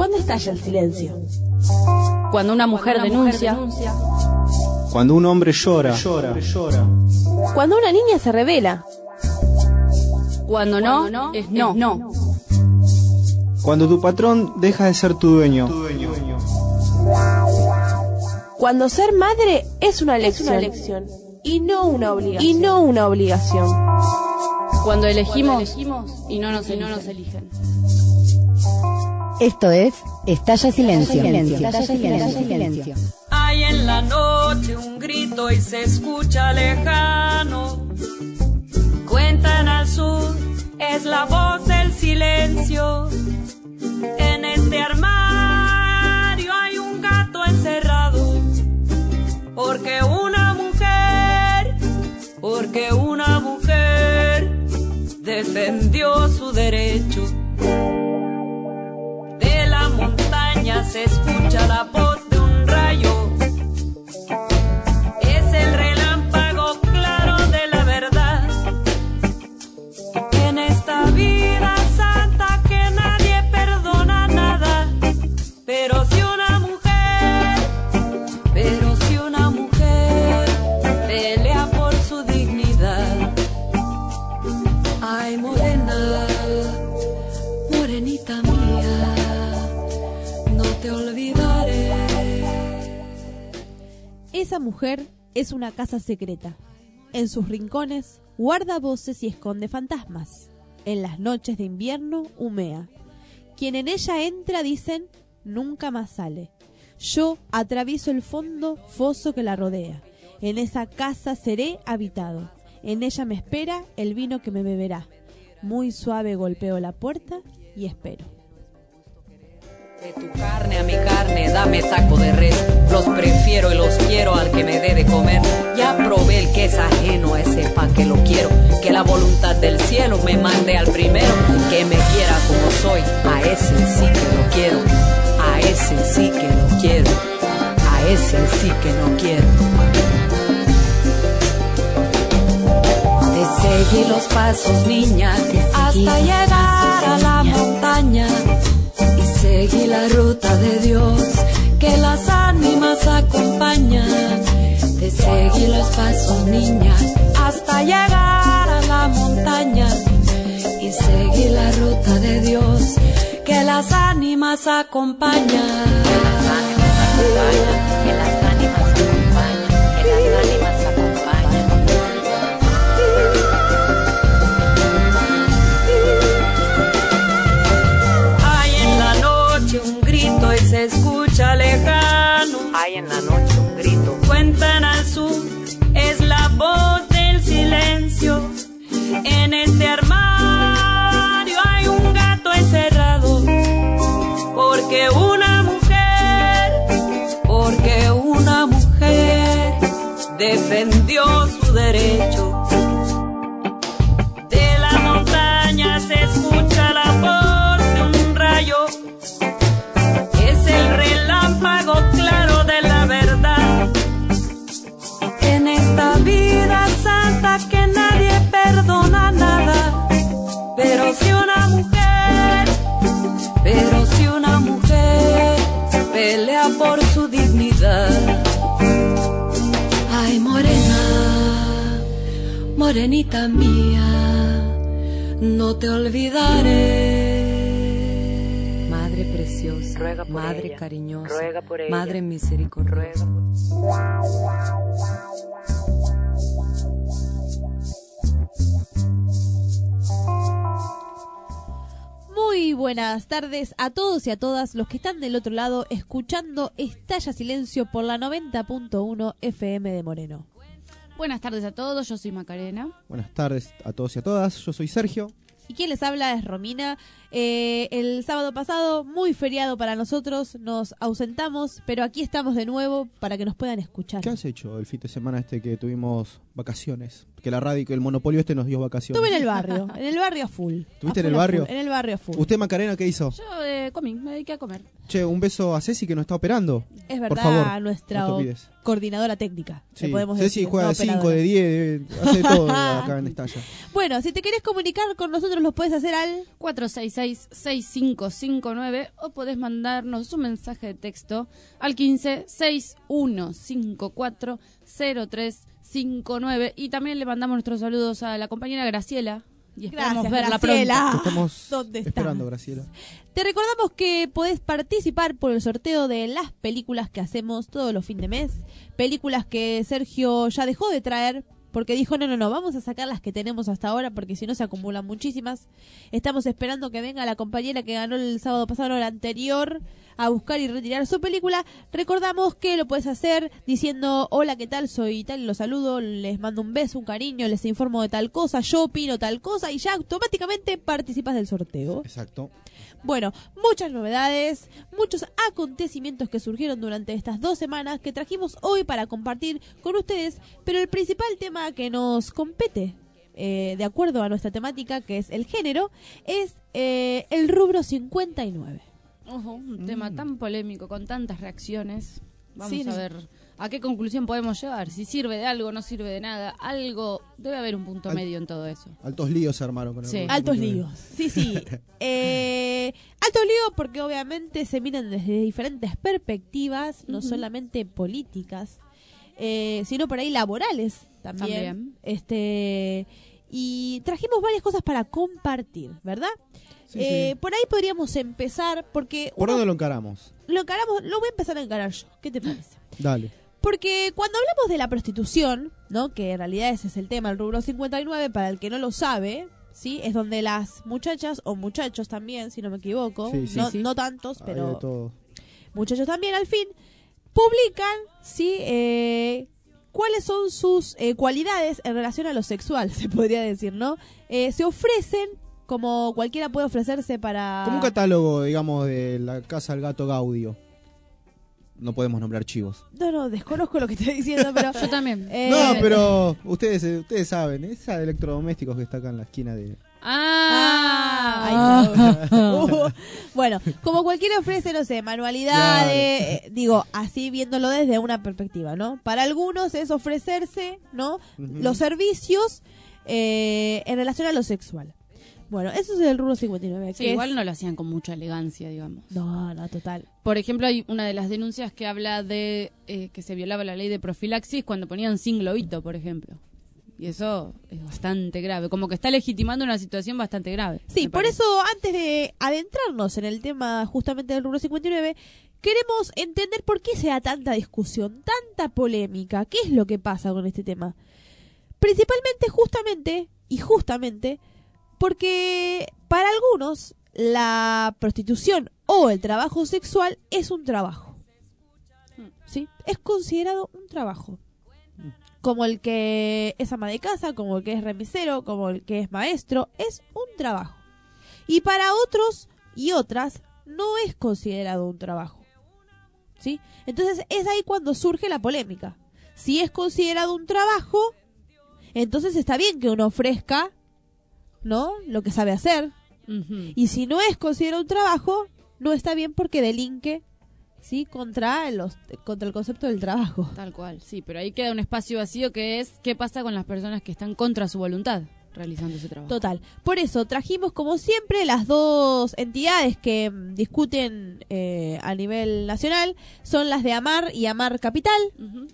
¿Cuándo estalla el silencio? Cuando una mujer denuncia. Cuando un hombre llora. Cuando una niña se revela. Cuando no, es no. Cuando tu patrón deja de ser tu dueño. Cuando ser madre es una elección y no una obligación. Cuando elegimos y no nos eligen. Esto es Estalla Silencio. Hay en la noche un grito y se escucha lejano. Cuentan al sur, es la voz del silencio. En este armario hay un gato encerrado. Porque una mujer defendió su derecho. De la montaña se escucha la voz de un rayo. Es el relámpago claro de la verdad. En esta vida santa que nadie perdona nada. Pero si una mujer pelea por su dignidad. Ay, morena, morenita mía, no te olvidaré. Esa mujer es una casa secreta. En sus rincones guarda voces y esconde fantasmas. En las noches de invierno humea. Quien en ella entra, dicen, nunca más sale. Yo atravieso el fondo foso que la rodea. En esa casa seré habitado. En ella me espera el vino que me beberá. Muy suave golpeo la puerta y espero. De tu carne a mi carne, dame taco de res. Los prefiero y los quiero al que me dé de comer. Ya probé el que es ajeno, a ese pa' que lo quiero. Que la voluntad del cielo me mande al primero. Que me quiera como soy, a ese sí que lo quiero. A ese sí que lo quiero. A ese sí que no quiero. Te seguí los pasos, niña, hasta llegar a la montaña. Y seguí la ruta de Dios, que las ánimas acompañan. Te seguí los pasos, niña, hasta llegar a la montaña. Y seguí la ruta de Dios, que las ánimas acompañan. Que las ánimas acompañan, que las ánimas acompañan, que las ánimas acompañan. Hay en la noche un grito y se escucha lejano. Hay en la noche un grito. Cuentan al sur, es la voz del silencio. En este armario hay un gato encerrado. Porque una mujer defendió su derecho. De la montaña se escucha la voz de un rayo. Es el relámpago claro de la verdad. En esta vida santa que nadie perdona nada. Pero si una mujer pelea por su dignidad. Ay, morena, morenita mía, no te olvidaré. Madre preciosa, ruega por madre ella, cariñosa, ruega por ella, madre misericordiosa. Muy buenas tardes a todos y a todas los que están del otro lado escuchando Estalla Silencio por la 90.1 FM de Moreno. Buenas tardes a todos, yo soy Macarena. Buenas tardes a todos y a todas, yo soy Sergio. Y quien les habla es Romina. El sábado pasado, muy feriado para nosotros, nos ausentamos, pero aquí estamos de nuevo para que nos puedan escuchar. ¿Qué has hecho el fin de semana que tuvimos vacaciones? Que la radio, que el monopolio nos dio vacaciones. Estuve en el barrio a full. ¿Estuviste en el barrio? En el barrio a full. ¿Usted, Macarena, qué hizo? Yo comí, me dediqué a comer. Che, un beso a Ceci que nos está operando. Es verdad, por favor, nuestra no te olvides. Coordinadora técnica. Sí. Podemos Ceci decir, juega de 5, de 10, hace todo acá en Estalla. Bueno, si te querés comunicar con nosotros nos lo puedes hacer al 466-6559 o podés mandarnos un mensaje de texto al 15-6154-0359 y también le mandamos nuestros saludos a la compañera Graciela y esperamos verla Graciela. pronto. Estamos ¿Dónde estás? esperando, Graciela. Te recordamos que podés participar por el sorteo de las películas que hacemos todos los fines de mes. Películas que Sergio ya dejó de traer porque dijo, no, vamos a sacar las que tenemos hasta ahora porque si no se acumulan muchísimas. Estamos esperando que venga la compañera que ganó el sábado pasado, no, el anterior, a buscar y retirar su película. Recordamos que lo puedes hacer diciendo, hola, ¿qué tal? Soy tal, los saludo, les mando un beso, un cariño, les informo de tal cosa, yo opino tal cosa y ya automáticamente participas del sorteo. Exacto. Bueno, muchas novedades, muchos acontecimientos que surgieron durante estas 2 semanas que trajimos hoy para compartir con ustedes, pero el principal tema que nos compete, de acuerdo a nuestra temática, que es el género, es el rubro 59. Ojo, un tema tan polémico, con tantas reacciones. Vamos Sí, a ver a qué conclusión podemos llegar. Si sirve de algo, no sirve de nada. Algo, debe haber un punto medio en todo eso. Altos líos se armaron con el Sí. Rubro Altos 59. líos, sí. Altos líos porque obviamente se miran desde diferentes perspectivas, no solamente políticas, sino por ahí laborales también. Y trajimos varias cosas para compartir, ¿verdad? Sí. Por ahí podríamos empezar porque... ¿Por dónde lo encaramos? Lo voy a empezar a encarar yo. ¿Qué te parece? Dale. Porque cuando hablamos de la prostitución, ¿no? Que en realidad ese es el tema, el rubro 59, para el que no lo sabe, ¿sí? Es donde las muchachas, o muchachos también, si no me equivoco, Sí, sí, no, sí. no tantos, Hay pero de todo. muchachos también al fin, publican, ¿sí? Cuáles son sus cualidades en relación a lo sexual, se podría decir, ¿no? Se ofrecen, como cualquiera puede ofrecerse para... Como un catálogo, digamos, de la casa del gato Gaudio. No podemos nombrar chivos. No, desconozco lo que estoy diciendo, pero... Yo también. No, pero ustedes saben, esa de electrodomésticos que está acá en la esquina de... Ay, no. Bueno, como cualquiera ofrece, no sé, manualidades, digo, así viéndolo desde una perspectiva, ¿no? Para algunos es ofrecerse, ¿no? Los servicios en relación a lo sexual. Bueno, eso es el rubro 59. Sí, que igual es... no lo hacían con mucha elegancia, digamos. No, total. Por ejemplo, hay una de las denuncias que habla de que se violaba la ley de profilaxis cuando ponían sin globito, por ejemplo. Y eso es bastante grave, como que está legitimando una situación bastante grave. Sí, me por parece. eso, antes de adentrarnos en el tema justamente del rubro 59, queremos entender por qué se da tanta discusión, tanta polémica, qué es lo que pasa con este tema. Principalmente, justamente, porque para algunos la prostitución o el trabajo sexual es un trabajo. ¿Sí? Es considerado un trabajo. Como el que es ama de casa, como el que es remisero, como el que es maestro, es un trabajo. Y para otros y otras no es considerado un trabajo. ¿Sí? Entonces es ahí cuando surge la polémica. Si es considerado un trabajo, entonces está bien que uno ofrezca, ¿no?, lo que sabe hacer. Y si no es considerado un trabajo, no está bien porque delinque, ¿sí?, contra el concepto del trabajo. Tal cual, sí, pero ahí queda un espacio vacío que es qué pasa con las personas que están contra su voluntad realizando ese trabajo. Total. Por eso trajimos, como siempre, las dos entidades que discuten a nivel nacional. Son las de AMAR y AMAR Capital.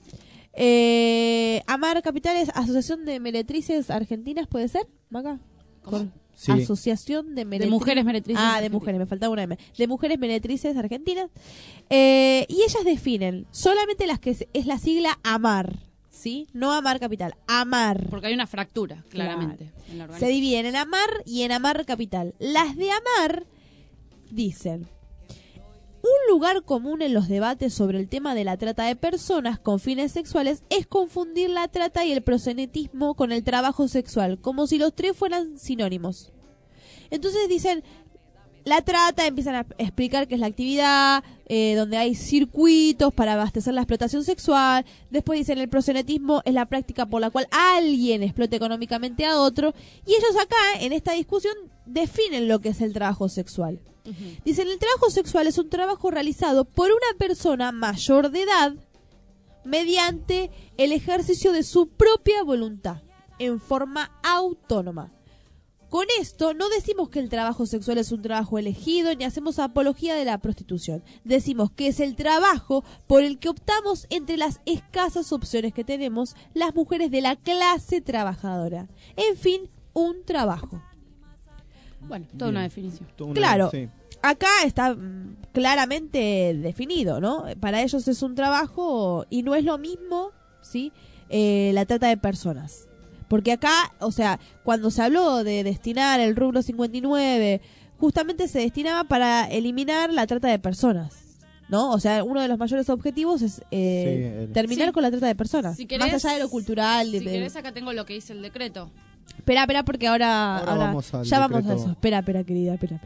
AMAR Capital es Asociación de Meretrices Argentinas, ¿puede ser, Maca? Sí. Asociación de Mujeres Meretrices de Argentinas. mujeres, me faltaba una M. De Mujeres Meretrices Argentinas. Y ellas definen solamente las que es la sigla AMAR, ¿sí? No AMAR Capital, AMAR. Porque hay una fractura, claramente. En la Se organización. dividen en AMAR y en AMAR Capital. Las de AMAR dicen: un lugar común en los debates sobre el tema de la trata de personas con fines sexuales es confundir la trata y el proxenetismo con el trabajo sexual, como si los tres fueran sinónimos. Entonces dicen, la trata, empiezan a explicar qué es la actividad, donde hay circuitos para abastecer la explotación sexual. Después dicen, el proxenetismo es la práctica por la cual alguien explota económicamente a otro. Y ellos acá, en esta discusión, definen lo que es el trabajo sexual. Dicen, el trabajo sexual es un trabajo realizado por una persona mayor de edad mediante el ejercicio de su propia voluntad, en forma autónoma. Con esto no decimos que el trabajo sexual es un trabajo elegido ni hacemos apología de la prostitución. Decimos que es el trabajo por el que optamos entre las escasas opciones que tenemos las mujeres de la clase trabajadora. En fin, un trabajo. Bueno, toda una definición. Claro, sí. acá está claramente definido, ¿no? Para ellos es un trabajo y no es lo mismo, ¿sí? La trata de personas. Porque acá, o sea, cuando se habló de destinar el rubro 59, justamente se destinaba para eliminar la trata de personas, ¿no? O sea, uno de los mayores objetivos es terminar con la trata de personas. Si querés, más allá de lo cultural. Si querés, acá tengo lo que dice el decreto. Espera, porque ahora vamos al ya vamos a decreto. eso. Espera, querida, espera.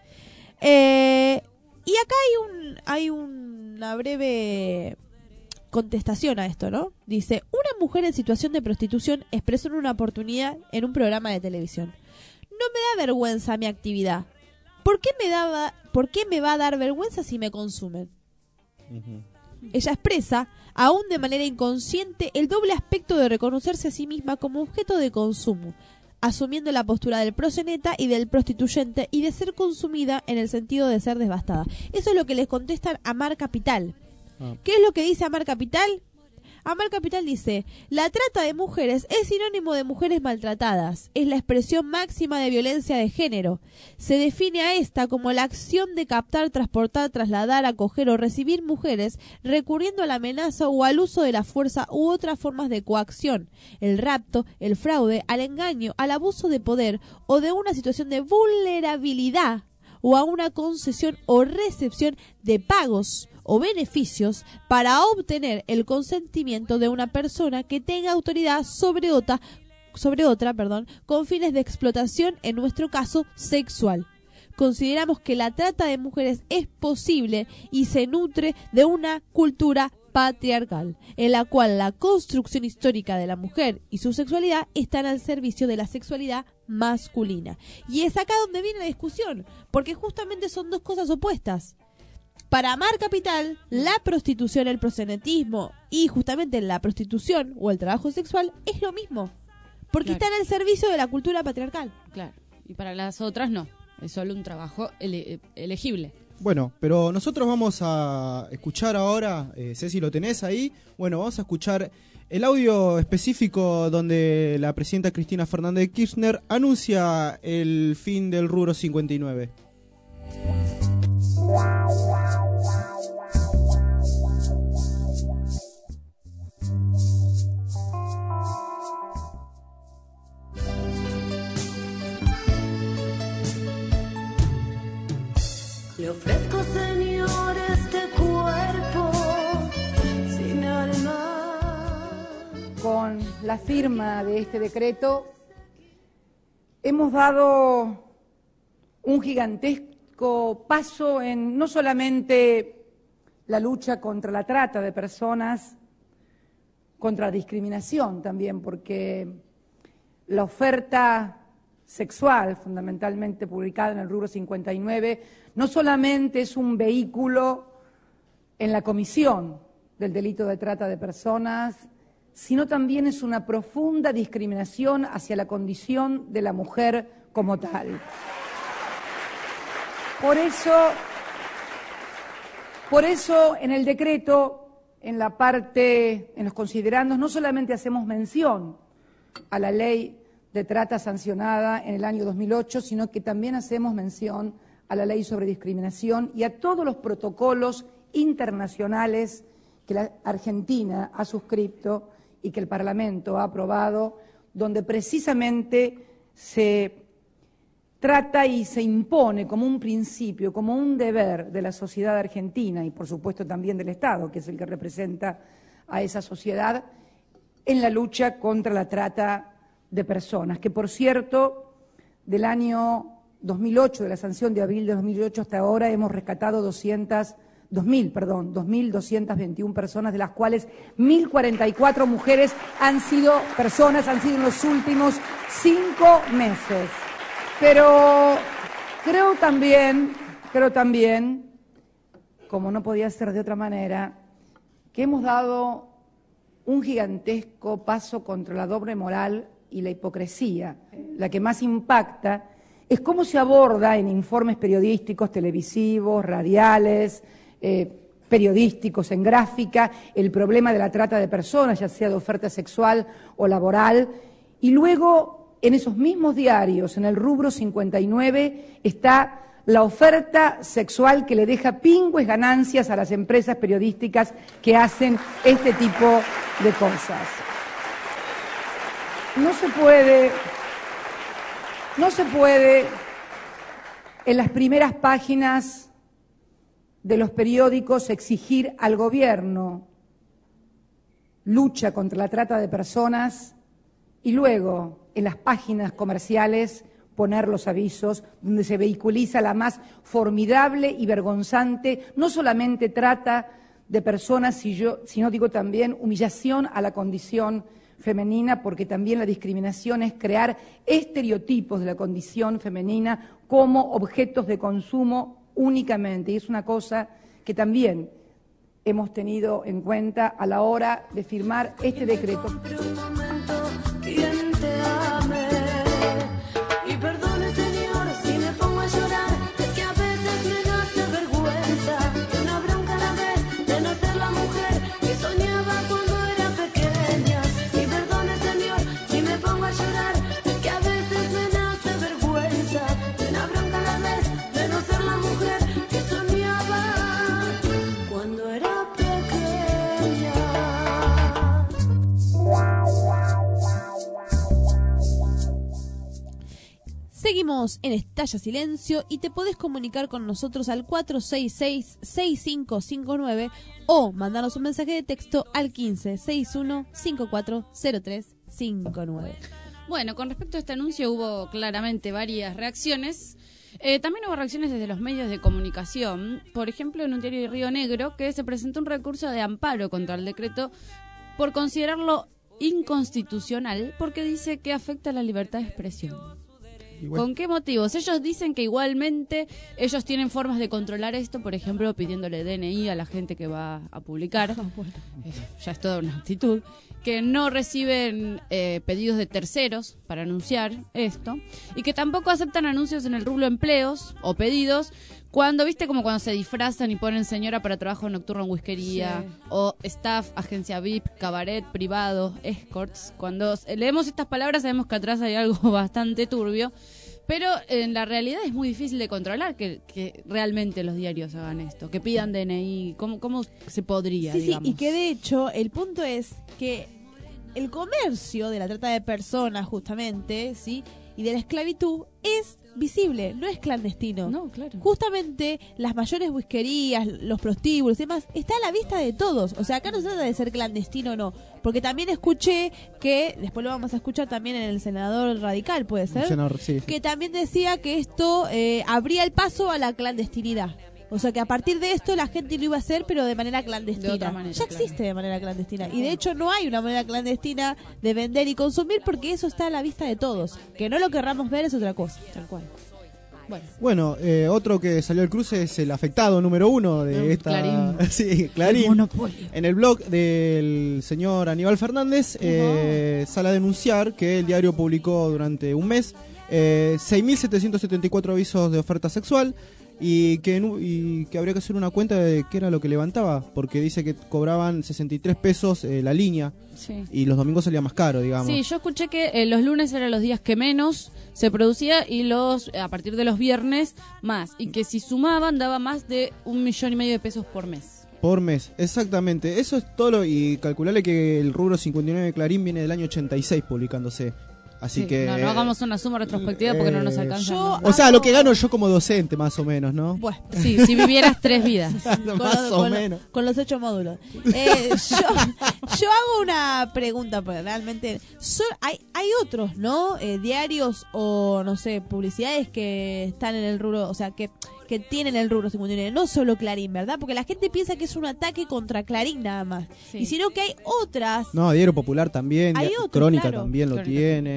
Y acá hay una breve contestación a esto, ¿no? Dice, una mujer en situación de prostitución expresó en una oportunidad en un programa de televisión: no me da vergüenza mi actividad. ¿Por qué me va a dar vergüenza si me consumen? Ella expresa, aún de manera inconsciente, el doble aspecto de reconocerse a sí misma como objeto de consumo, asumiendo la postura del proxeneta y del prostituyente y de ser consumida en el sentido de ser devastada. Eso es lo que les contestan a Mar Capital. ¿Qué es lo que dice Amar Capital? Amar Capital dice, la trata de mujeres es sinónimo de mujeres maltratadas, es la expresión máxima de violencia de género. Se define a esta como la acción de captar, transportar, trasladar, acoger o recibir mujeres recurriendo a la amenaza o al uso de la fuerza u otras formas de coacción, el rapto, el fraude, al engaño, al abuso de poder o de una situación de vulnerabilidad o a una concesión o recepción de pagos o beneficios para obtener el consentimiento de una persona que tenga autoridad sobre otra, con fines de explotación, en nuestro caso sexual. Consideramos que la trata de mujeres es posible y se nutre de una cultura patriarcal, en la cual la construcción histórica de la mujer y su sexualidad están al servicio de la sexualidad masculina. Y es acá donde viene la discusión, porque justamente son dos cosas opuestas. Para Amar Capital, la prostitución, el proxenetismo y justamente la prostitución o el trabajo sexual es lo mismo, porque Claro. están al servicio de la cultura patriarcal. Claro. Y para las otras no. Es solo un trabajo elegible. Bueno, pero nosotros vamos a escuchar ahora, Ceci, ¿lo tenés ahí? Bueno, vamos a escuchar el audio específico donde la presidenta Cristina Fernández de Kirchner anuncia el fin del rubro 59. Le ofrezco, Señor, este cuerpo sin alma. Con la firma de este decreto hemos dado un gigantesco paso en no solamente la lucha contra la trata de personas, contra la discriminación también, porque la oferta sexual, fundamentalmente publicada en el rubro 59, no solamente es un vehículo en la comisión del delito de trata de personas, sino también es una profunda discriminación hacia la condición de la mujer como tal. Por eso en el decreto, en la parte, en los considerandos, no solamente hacemos mención a la ley de trata sancionada en el año 2008, sino que también hacemos mención a la ley sobre discriminación y a todos los protocolos internacionales que la Argentina ha suscrito y que el Parlamento ha aprobado, donde precisamente se trata y se impone como un principio, como un deber de la sociedad argentina y por supuesto también del Estado, que es el que representa a esa sociedad, en la lucha contra la trata de personas, que por cierto, del año 2008, de la sanción de abril de 2008 hasta ahora, hemos rescatado 2.221 personas, de las cuales 1.044 mujeres han sido en los últimos 5 meses. Pero creo también, como no podía ser de otra manera, que hemos dado un gigantesco paso contra la doble moral y la hipocresía. La que más impacta es cómo se aborda en informes periodísticos, televisivos, radiales, periodísticos, en gráfica, el problema de la trata de personas, ya sea de oferta sexual o laboral, y luego en esos mismos diarios, en el rubro 59, está la oferta sexual que le deja pingües ganancias a las empresas periodísticas que hacen este tipo de cosas. No se puede en las primeras páginas de los periódicos exigir al gobierno lucha contra la trata de personas y luego en las páginas comerciales poner los avisos donde se vehiculiza la más formidable y vergonzante, no solamente trata de personas, sino digo también humillación a la condición femenina, porque también la discriminación es crear estereotipos de la condición femenina como objetos de consumo únicamente, y es una cosa que también hemos tenido en cuenta a la hora de firmar este decreto. Seguimos en Estalla Silencio y te podés comunicar con nosotros al 466-6559 o mandarnos un mensaje de texto al 1561-540359. Bueno, con respecto a este anuncio hubo claramente varias reacciones. También hubo reacciones desde los medios de comunicación. Por ejemplo, en un diario de Río Negro, que se presentó un recurso de amparo contra el decreto por considerarlo inconstitucional porque dice que afecta a la libertad de expresión. ¿Con qué motivos? Ellos dicen que igualmente ellos tienen formas de controlar esto, por ejemplo, pidiéndole DNI a la gente que va a publicar. Ya es toda una actitud. Que no reciben pedidos de terceros para anunciar esto. Y que tampoco aceptan anuncios en el rubro empleos o pedidos cuando, viste, como cuando se disfrazan y ponen señora para trabajo nocturno en whiskería, sí, o staff, agencia VIP, cabaret, privado, escorts. Cuando leemos estas palabras sabemos que atrás hay algo bastante turbio, pero en la realidad es muy difícil de controlar que realmente los diarios hagan esto, que pidan DNI. ¿Cómo se podría, digamos? Sí, y que de hecho el punto es que el comercio de la trata de personas, justamente, ¿sí?, y de la esclavitud es visible, no es clandestino. No, claro. Justamente las mayores whiskerías, los prostíbulos y demás, está a la vista de todos. O sea, acá no se trata de ser clandestino o no. Porque también escuché que, después lo vamos a escuchar también en el senador radical, ¿puede ser? Senador, sí. Que también decía que esto abría el paso a la clandestinidad. O sea que a partir de esto la gente lo iba a hacer, pero de manera clandestina. De otra manera, ya existe de manera clandestina. Y de hecho no hay una manera clandestina de vender y consumir porque eso está a la vista de todos. Que no lo querramos ver es otra cosa. Tal cual. Bueno, otro que salió al cruce es el afectado número 1 de esta... Clarín. Sí, Clarín. El monopolio. En el blog del señor Aníbal Fernández sale a denunciar que el diario publicó durante un mes 6.774 avisos de oferta sexual y que habría que hacer una cuenta de qué era lo que levantaba, porque dice que cobraban 63 pesos la línea, sí, y los domingos salía más caro, digamos. Sí, yo escuché que los lunes eran los días que menos se producía y a partir de los viernes más, y que si sumaban daba más de 1,5 millones de pesos por mes. Por mes, exactamente. Eso es todo, y calcularle que el rubro 59 de Clarín viene del año 86 publicándose. Así sí, que... No hagamos una suma retrospectiva porque no nos alcanza. O sea, lo que gano yo como docente, más o menos, ¿no? Bueno, sí, si vivieras 3 vidas. Más o menos. Con los 8 módulos. Yo hago una pregunta, porque realmente hay otros, ¿no? Diarios o, no sé, publicidades que están en el rubro, o sea, que tienen el rubro 59, no solo Clarín, ¿verdad? Porque la gente piensa que es un ataque contra Clarín nada más, sí, y sino que hay otras. No, Diario Popular también, hay otros, Crónica claro, también lo tiene.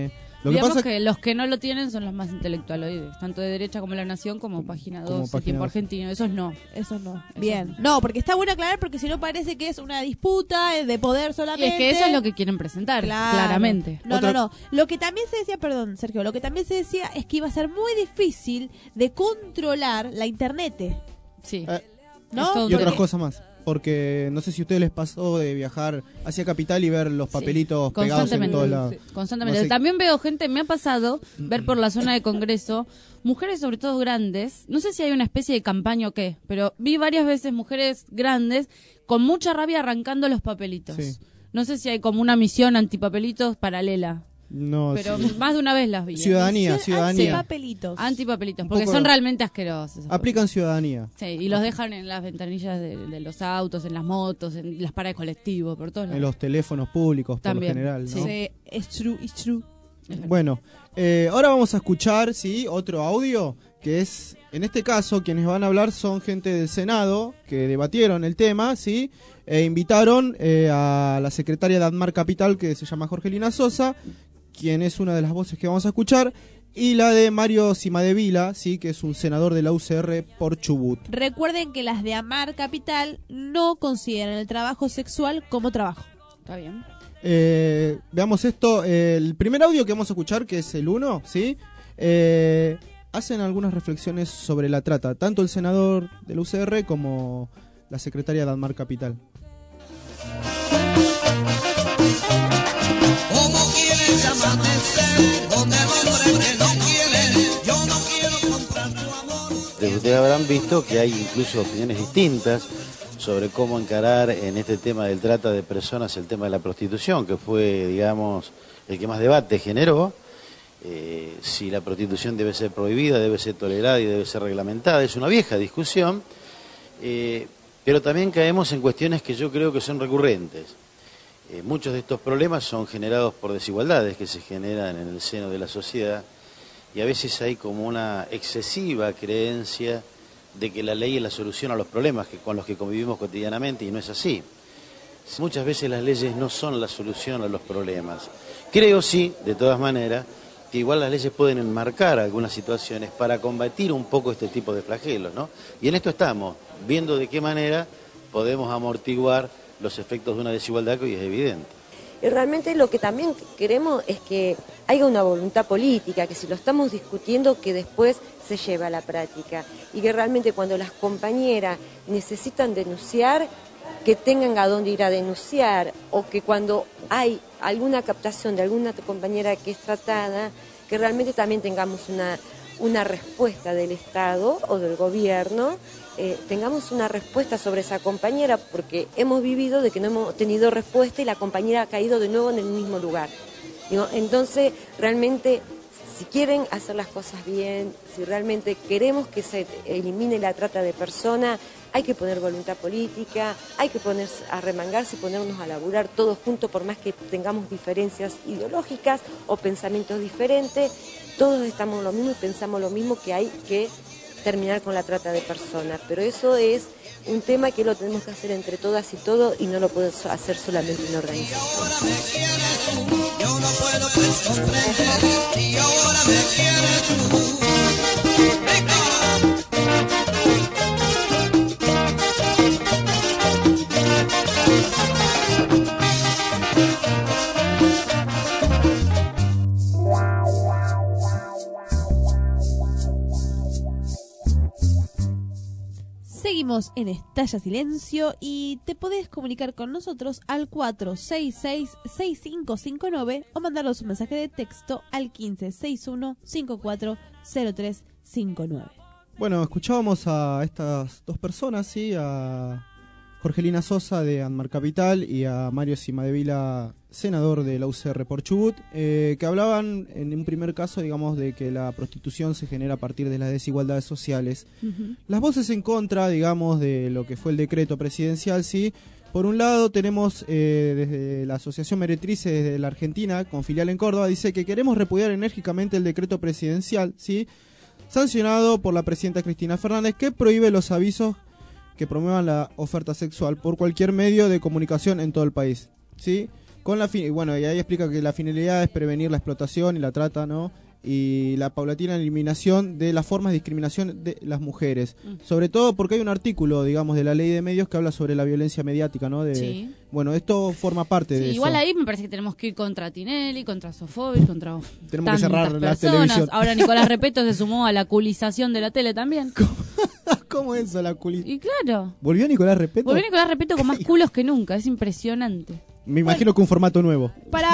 Lo que Digamos pasa que los que no lo tienen son los más intelectualoides, tanto de Derecha como La Nación, como Página 2, Página Tiempo 2. Argentino. Esos no. Eso no. Eso Bien. no. No, porque está bueno aclarar, porque si no parece que es una disputa de poder Y solamente. es que eso es lo que quieren presentar, Claro. claramente. No. Lo que también se decía, perdón, Sergio, lo que también se decía es que iba a ser muy difícil de controlar la internet. Sí. ¿No? Es todo y otras porque- cosas más. Porque no sé si a ustedes les pasó de viajar hacia Capital y ver los papelitos pegados en Constantemente. todos lados. Constantemente. No sé- También veo gente, me ha pasado ver por la zona de Congreso, mujeres sobre todo grandes, no sé si hay una especie de campaña o qué, pero vi varias veces mujeres grandes con mucha rabia arrancando los papelitos. Sí. No sé si hay como una misión antipapelitos paralela, No, pero sí. más de una vez las vi. Ciudadanía. Papelitos. Antipapelitos, Un porque poco- son realmente asquerosos. esos Aplican ciudadanía. Sí, y los dejan en las ventanillas de los autos, en las motos, en las paradas de colectivos, por todos En lados. los teléfonos públicos, También, por lo general, ¿no? Sí, it's true, it's true. Bueno, ahora vamos a escuchar, sí, otro audio, que es, en este caso, quienes van a hablar son gente del Senado, que debatieron el tema, sí, e invitaron a la secretaria de ADMAR Capital, que se llama Jorgelina Sosa, quien es una de las voces que vamos a escuchar, y la de Mario Cimadevila, sí, que es un senador de la UCR por Chubut. Recuerden que las de Amar Capital no consideran el trabajo sexual como trabajo. Está bien. Veamos esto, el primer audio que vamos a escuchar, que es el 1, ¿sí? Hacen algunas reflexiones sobre la trata, tanto el senador del UCR como la secretaria de ADMAR Capital. ¿Cómo quieres llamarme ser? Donde el hombre que no quiere, yo no quiero comprar tu amor. Ustedes habrán visto que hay incluso opiniones distintas sobre cómo encarar en este tema del trata de personas el tema de la prostitución, que fue, digamos, el que más debate generó. Si la prostitución debe ser prohibida, debe ser tolerada y debe ser reglamentada. Es una vieja discusión, pero también caemos en cuestiones que yo creo que son recurrentes. Muchos de estos problemas son generados por desigualdades que se generan en el seno de la sociedad y a veces hay como una excesiva creencia de que la ley es la solución a los problemas con los que convivimos cotidianamente, y no es así. Muchas veces las leyes no son la solución a los problemas. Creo sí, de todas maneras, que igual las leyes pueden enmarcar algunas situaciones para combatir un poco este tipo de flagelos, ¿no? Y en esto estamos, viendo de qué manera podemos amortiguar los efectos de una desigualdad que hoy es evidente. Y realmente lo que también queremos es que haya una voluntad política, que si lo estamos discutiendo, que después se lleve a la práctica. Y que realmente cuando las compañeras necesitan denunciar, que tengan a dónde ir a denunciar, o que cuando hay alguna captación de alguna compañera que es tratada, que realmente también tengamos una respuesta del Estado o del gobierno, tengamos una respuesta sobre esa compañera, porque hemos vivido de que no hemos tenido respuesta y la compañera ha caído de nuevo en el mismo lugar. Digo, entonces, realmente, si quieren hacer las cosas bien, si realmente queremos que se elimine la trata de personas, hay que poner voluntad política, hay que ponerse a remangarse y ponernos a laburar todos juntos, por más que tengamos diferencias ideológicas o pensamientos diferentes, todos estamos lo mismo y pensamos lo mismo, que hay que terminar con la trata de personas. Pero eso es un tema que lo tenemos que hacer entre todas y todos, y no lo puede hacer solamente una organización. Yo no puedo comprender, y ahora me quieres tú. Seguimos en Estalla Silencio y te podés comunicar con nosotros al 466-6559 o mandarnos un mensaje de texto al 1561-540359. Bueno, escuchábamos a estas dos personas, sí, a Jorgelina Sosa de ADMAR Capital y a Mario Cimadevila, senador de la UCR por Chubut, que hablaban en un primer caso, digamos, de que la prostitución se genera a partir de las desigualdades sociales. Las voces en contra, digamos, de lo que fue el decreto presidencial, sí. Por un lado tenemos desde la Asociación Meretrices desde la Argentina, con filial en Córdoba, dice que queremos repudiar enérgicamente el decreto presidencial, sí, sancionado por la presidenta Cristina Fernández, que prohíbe los avisos que promuevan la oferta sexual por cualquier medio de comunicación en todo el país, ¿sí? Bueno, y ahí explica que la finalidad es prevenir la explotación y la trata, ¿no? Y la paulatina eliminación de las formas de discriminación de las mujeres. Sobre todo porque hay un artículo, digamos, de la ley de medios que habla sobre la violencia mediática, ¿no? Sí. Bueno, esto forma parte de eso. Igual ahí me parece que tenemos que ir contra Tinelli, contra Sofovich, contra tenemos que cerrar la personas. televisión. Ahora Nicolás Repetto se sumó a la culización de la tele también. ¿Cómo es eso, la culización? Y claro. ¿Volvió Nicolás Repetto? Volvió Nicolás Repetto con más culos que nunca, es impresionante. Me imagino que un formato nuevo.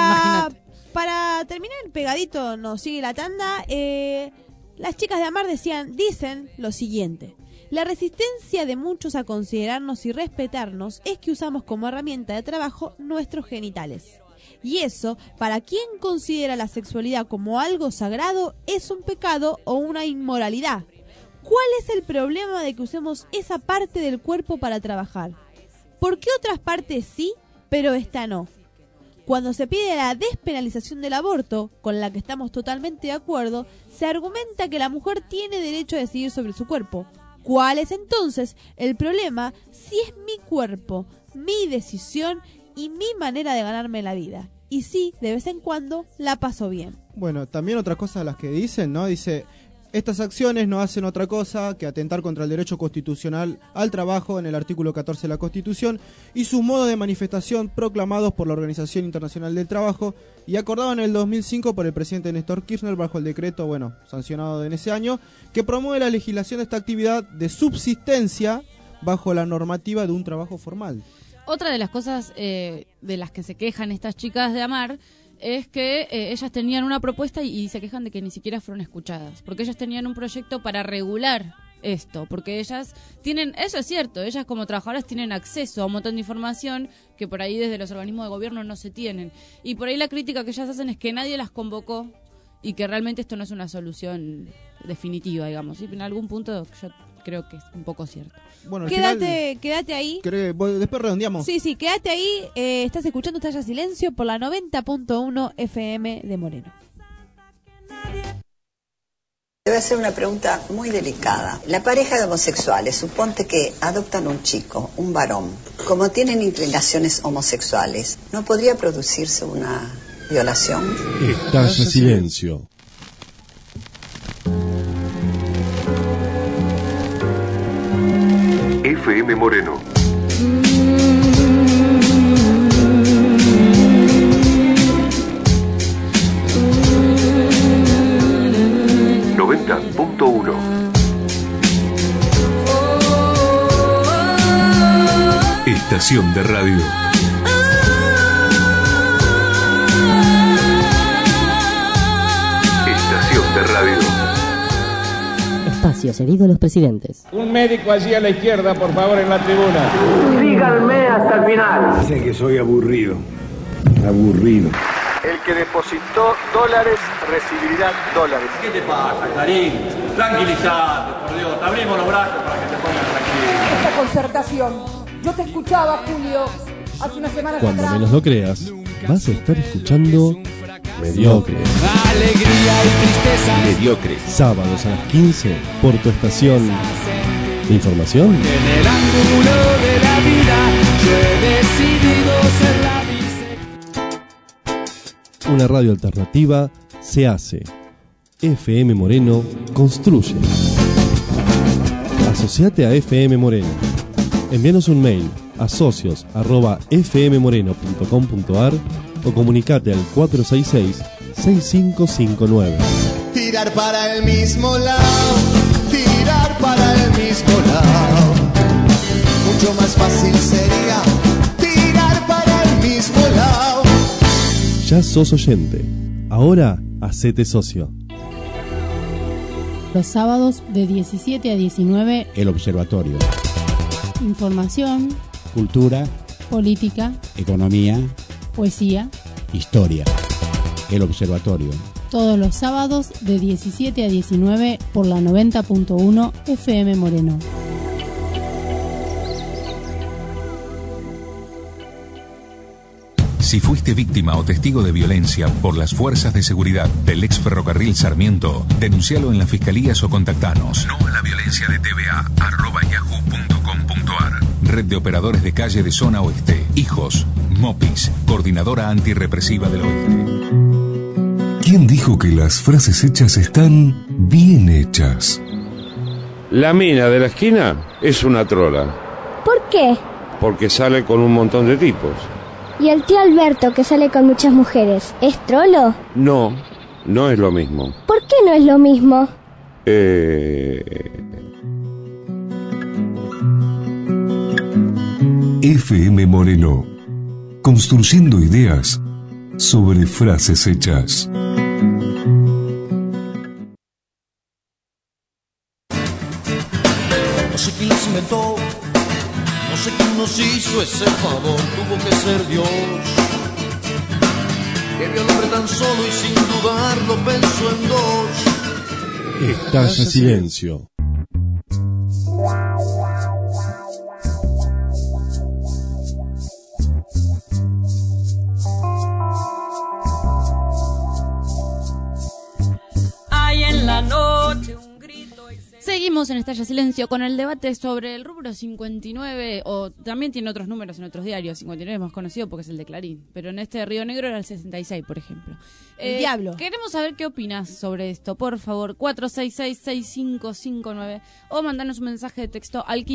Para terminar el pegadito, nos sigue la tanda. Las chicas de Amar dicen lo siguiente: la resistencia de muchos a considerarnos y respetarnos es que usamos como herramienta de trabajo nuestros genitales. Y eso, para quien considera la sexualidad como algo sagrado, es un pecado o una inmoralidad. ¿Cuál es el problema de que usemos esa parte del cuerpo para trabajar? ¿Por qué otras partes sí, pero esta no? Cuando se pide la despenalización del aborto, con la que estamos totalmente de acuerdo, se argumenta que la mujer tiene derecho a decidir sobre su cuerpo. ¿Cuál es entonces el problema si es mi cuerpo, mi decisión y mi manera de ganarme la vida? Y sí, de vez en cuando la paso bien. Bueno, también otra cosa de las que dicen, ¿no? Dice: estas acciones no hacen otra cosa que atentar contra el derecho constitucional al trabajo en el artículo 14 de la Constitución y sus modos de manifestación proclamados por la Organización Internacional del Trabajo y acordados en el 2005 por el presidente Néstor Kirchner bajo el decreto, sancionado en ese año, que promueve la legislación de esta actividad de subsistencia bajo la normativa de un trabajo formal. Otra de las cosas de las que se quejan estas chicas de Amar es que ellas tenían una propuesta y se quejan de que ni siquiera fueron escuchadas, porque ellas tenían un proyecto para regular esto, porque ellas tienen, eso es cierto, ellas como trabajadoras tienen acceso a un montón de información que por ahí desde los organismos de gobierno no se tienen, y por ahí la crítica que ellas hacen es que nadie las convocó y que realmente esto no es una solución definitiva, digamos, y en algún punto yo creo que es un poco cierto. Bueno, quédate ahí. Después redondeamos. Sí, quédate ahí. Estás escuchando Estalla Silencio por la 90.1 FM de Moreno. Te voy a hacer una pregunta muy delicada. La pareja de homosexuales, suponte que adoptan un chico, un varón. Como tienen inclinaciones homosexuales, ¿no podría producirse una violación? Estalla Silencio. FM Moreno. .1 Estación de radio. Estación de radio. Espacio cedido a los presidentes. Un médico allí a la izquierda, por favor, en la tribuna. Síganme hasta el final. Dicen que soy aburrido. Aburrido. El que depositó dólares recibirá dólares. ¿Qué te pasa, Clarín? Tranquilizate, por Dios. Te abrimos los brazos para que te pongas tranquilo. Esta concertación. Yo te escuchaba, Julio, hace unas semanas Cuando atrás. menos lo creas, vas a estar escuchando Mediocre. Alegría y tristeza. Mediocre. Sábados a las 15 por tu estación de información. En el ángulo de la vida yo he decidido ser la Una radio alternativa se hace. FM Moreno construye. Asociate a FM Moreno. Envíanos un mail a socios@fmmoreno.com.ar o comunicate al 466-6559. Tirar para el mismo lado, tirar para el mismo lado. Mucho más fácil sería tirar para el mismo lado. Ya sos oyente. Ahora hacete socio. Los sábados de 17 a 19. El Observatorio. Información. Cultura. Política. Economía. Poesía. Historia. El Observatorio. Todos los sábados de 17 a 19 por la 90.1 FM Moreno. Si fuiste víctima o testigo de violencia por las fuerzas de seguridad del ex ferrocarril Sarmiento, denuncialo en las fiscalías o contactanos. No a la violencia de TVA @yahoo.com.ar. Red de Operadores de Calle de Zona Oeste. Hijos. MOPIS. Coordinadora Antirrepresiva del Oeste. ¿Quién dijo que las frases hechas están bien hechas? La mina de la esquina es una trola. ¿Por qué? Porque sale con un montón de tipos. ¿Y el tío Alberto, que sale con muchas mujeres, es trolo? No, no es lo mismo. ¿Por qué no es lo mismo? FM Moreno. Construyendo ideas sobre frases hechas. No sé quién las inventó, no sé quién nos hizo ese favor, tuvo que ser Dios, que vio al hombre tan solo y sin dudarlo pensó en dos. Estalla silencio. Hay en la noche un grito. Seguimos en Estalla Silencio con el debate sobre el rubro 59, o también tiene otros números en otros diarios. 59 es más conocido porque es el de Clarín, pero en este de Río Negro era el 66, por ejemplo. El diablo. Queremos saber qué opinas sobre esto. Por favor, 466-6559 o mandanos un mensaje de texto al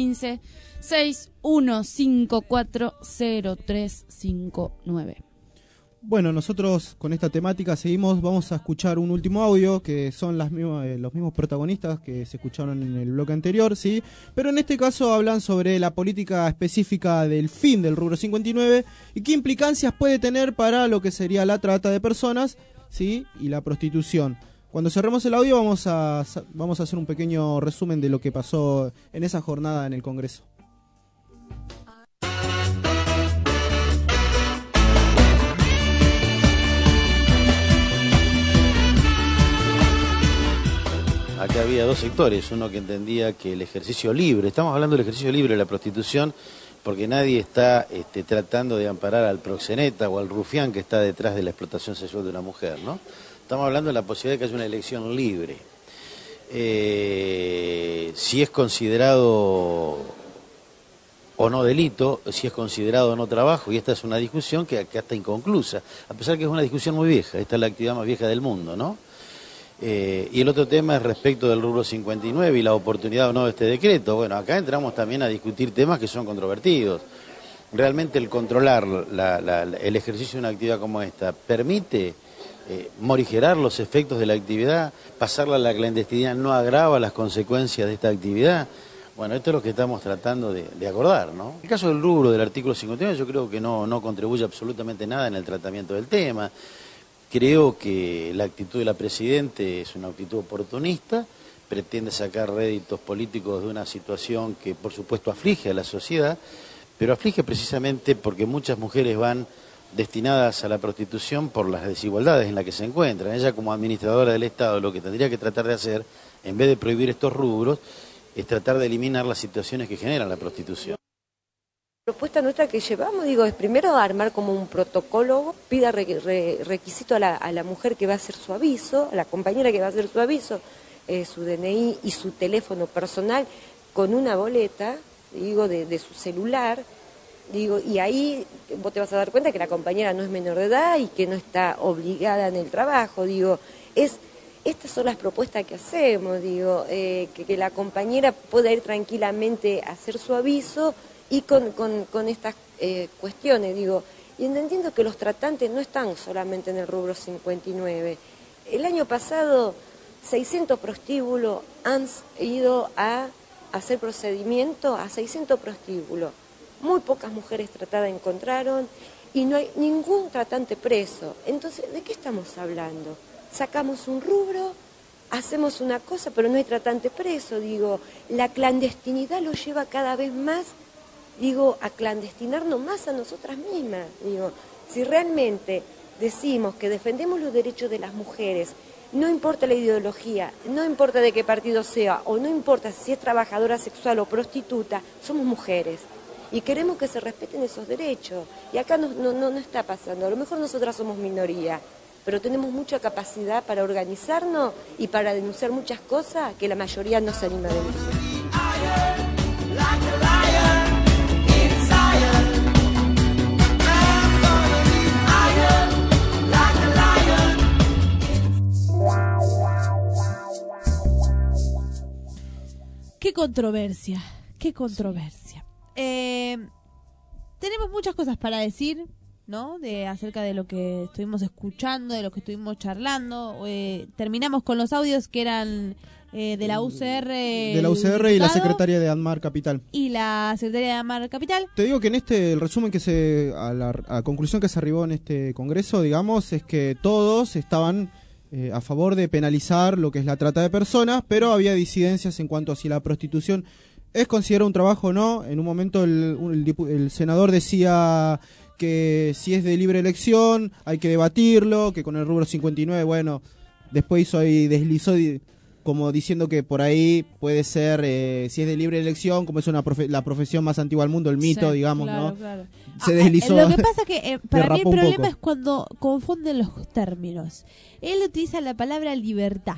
15-6154-0359. Bueno, nosotros con esta temática seguimos, vamos a escuchar un último audio que son los mismos protagonistas que se escucharon en el bloque anterior, ¿sí? Pero en este caso hablan sobre la política específica del fin del rubro 59 y qué implicancias puede tener para lo que sería la trata de personas, ¿sí? Y la prostitución. Cuando cerremos el audio vamos a hacer un pequeño resumen de lo que pasó en esa jornada en el Congreso. Acá había dos sectores, uno que entendía que el ejercicio libre, estamos hablando del ejercicio libre de la prostitución, porque nadie está tratando de amparar al proxeneta o al rufián que está detrás de la explotación sexual de una mujer, ¿no? Estamos hablando de la posibilidad de que haya una elección libre. Si es considerado o no delito, si es considerado o no trabajo, y esta es una discusión que está inconclusa, a pesar que es una discusión muy vieja, esta es la actividad más vieja del mundo, ¿no? Y el otro tema es respecto del rubro 59 y la oportunidad o no de este decreto. Bueno, acá entramos también a discutir temas que son controvertidos. Realmente el controlar el ejercicio de una actividad como esta permite morigerar los efectos de la actividad, pasarla a la clandestinidad no agrava las consecuencias de esta actividad. Bueno, esto es lo que estamos tratando de acordar, ¿no? En el caso del rubro del artículo 59 yo creo que no contribuye absolutamente nada en el tratamiento del tema. Creo que la actitud de la Presidente es una actitud oportunista, pretende sacar réditos políticos de una situación que por supuesto aflige a la sociedad, pero aflige precisamente porque muchas mujeres van destinadas a la prostitución por las desigualdades en las que se encuentran. Ella como administradora del Estado lo que tendría que tratar de hacer, en vez de prohibir estos rubros, es tratar de eliminar las situaciones que generan la prostitución. La propuesta nuestra que llevamos, es primero armar como un protocolo, pida requisito a la mujer que va a hacer su aviso, a la compañera que va a hacer su aviso, su DNI y su teléfono personal con una boleta, de su celular, y ahí vos te vas a dar cuenta que la compañera no es menor de edad y que no está obligada en el trabajo, estas son las propuestas que hacemos, que la compañera pueda ir tranquilamente a hacer su aviso y con estas cuestiones, y entendiendo que los tratantes no están solamente en el rubro 59. El año pasado 600 prostíbulos han ido a hacer procedimiento a 600 prostíbulos. Muy pocas mujeres tratadas encontraron y no hay ningún tratante preso. Entonces, ¿de qué estamos hablando? Sacamos un rubro, hacemos una cosa, pero no hay tratante preso, la clandestinidad lo lleva cada vez más, a clandestinarnos más a nosotras mismas, si realmente decimos que defendemos los derechos de las mujeres, no importa la ideología, no importa de qué partido sea, o no importa si es trabajadora sexual o prostituta, somos mujeres. Y queremos que se respeten esos derechos. Y acá no está pasando. A lo mejor nosotras somos minoría, pero tenemos mucha capacidad para organizarnos y para denunciar muchas cosas que la mayoría no se anima a denunciar. controversia, qué controversia. Tenemos muchas cosas para decir, ¿no? Acerca de lo que estuvimos escuchando, de lo que estuvimos charlando. Terminamos con los audios que eran de la UCR. De la UCR y la secretaria de ANMAR Capital. Y la secretaria de ANMAR Capital. Te digo que en el resumen a la conclusión que se arribó en este congreso, digamos, es que todos estaban a favor de penalizar lo que es la trata de personas, pero había disidencias en cuanto a si la prostitución es considerada un trabajo o no. En un momento el senador decía que si es de libre elección hay que debatirlo, que con el rubro 59, bueno, después deslizó como diciendo que por ahí puede ser, si es de libre elección, como es la profesión más antigua del mundo, el mito, sí, digamos, claro, ¿no? Claro. Se deslizó. Lo que pasa que para mí el problema es cuando confunden los términos. Él utiliza la palabra libertad.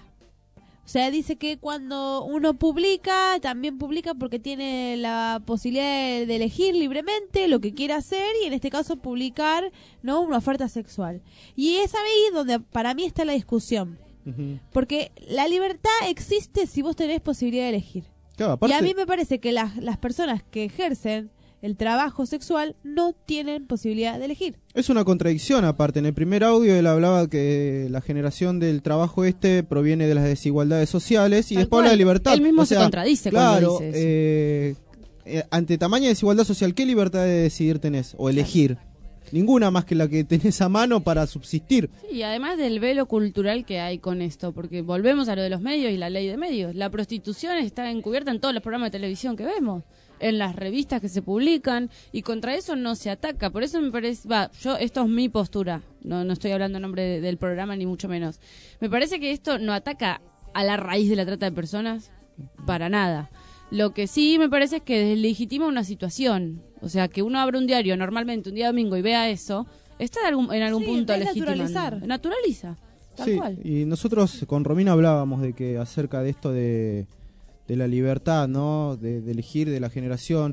O sea, dice que cuando uno publica, también publica porque tiene la posibilidad de elegir libremente lo que quiera hacer, y en este caso publicar, ¿no?, una oferta sexual. Y es ahí donde para mí está la discusión. Porque la libertad existe si vos tenés posibilidad de elegir. Claro, aparte, y a mí me parece que las personas que ejercen el trabajo sexual no tienen posibilidad de elegir. Es una contradicción aparte. En el primer audio él hablaba que la generación del trabajo proviene de las desigualdades sociales, y después habla de libertad. Él mismo se contradice, claro, cuando dice eso. Ante tamaña desigualdad social, ¿qué libertad de decidir tenés o elegir? Ninguna más que la que tenés a mano para subsistir. Sí, y además del velo cultural que hay con esto, porque volvemos a lo de los medios y la ley de medios. La prostitución está encubierta en todos los programas de televisión que vemos, en las revistas que se publican, y contra eso no se ataca. Por eso me parece, esto es mi postura, no estoy hablando en nombre del programa ni mucho menos. Me parece que esto no ataca a la raíz de la trata de personas para nada. Lo que sí me parece es que deslegitima una situación. O sea, que uno abra un diario normalmente un día domingo y vea eso, está en algún punto legitimando. Naturaliza, tal cual. Y nosotros con Romina hablábamos de que acerca de esto de la libertad, ¿no? De elegir, de la generación.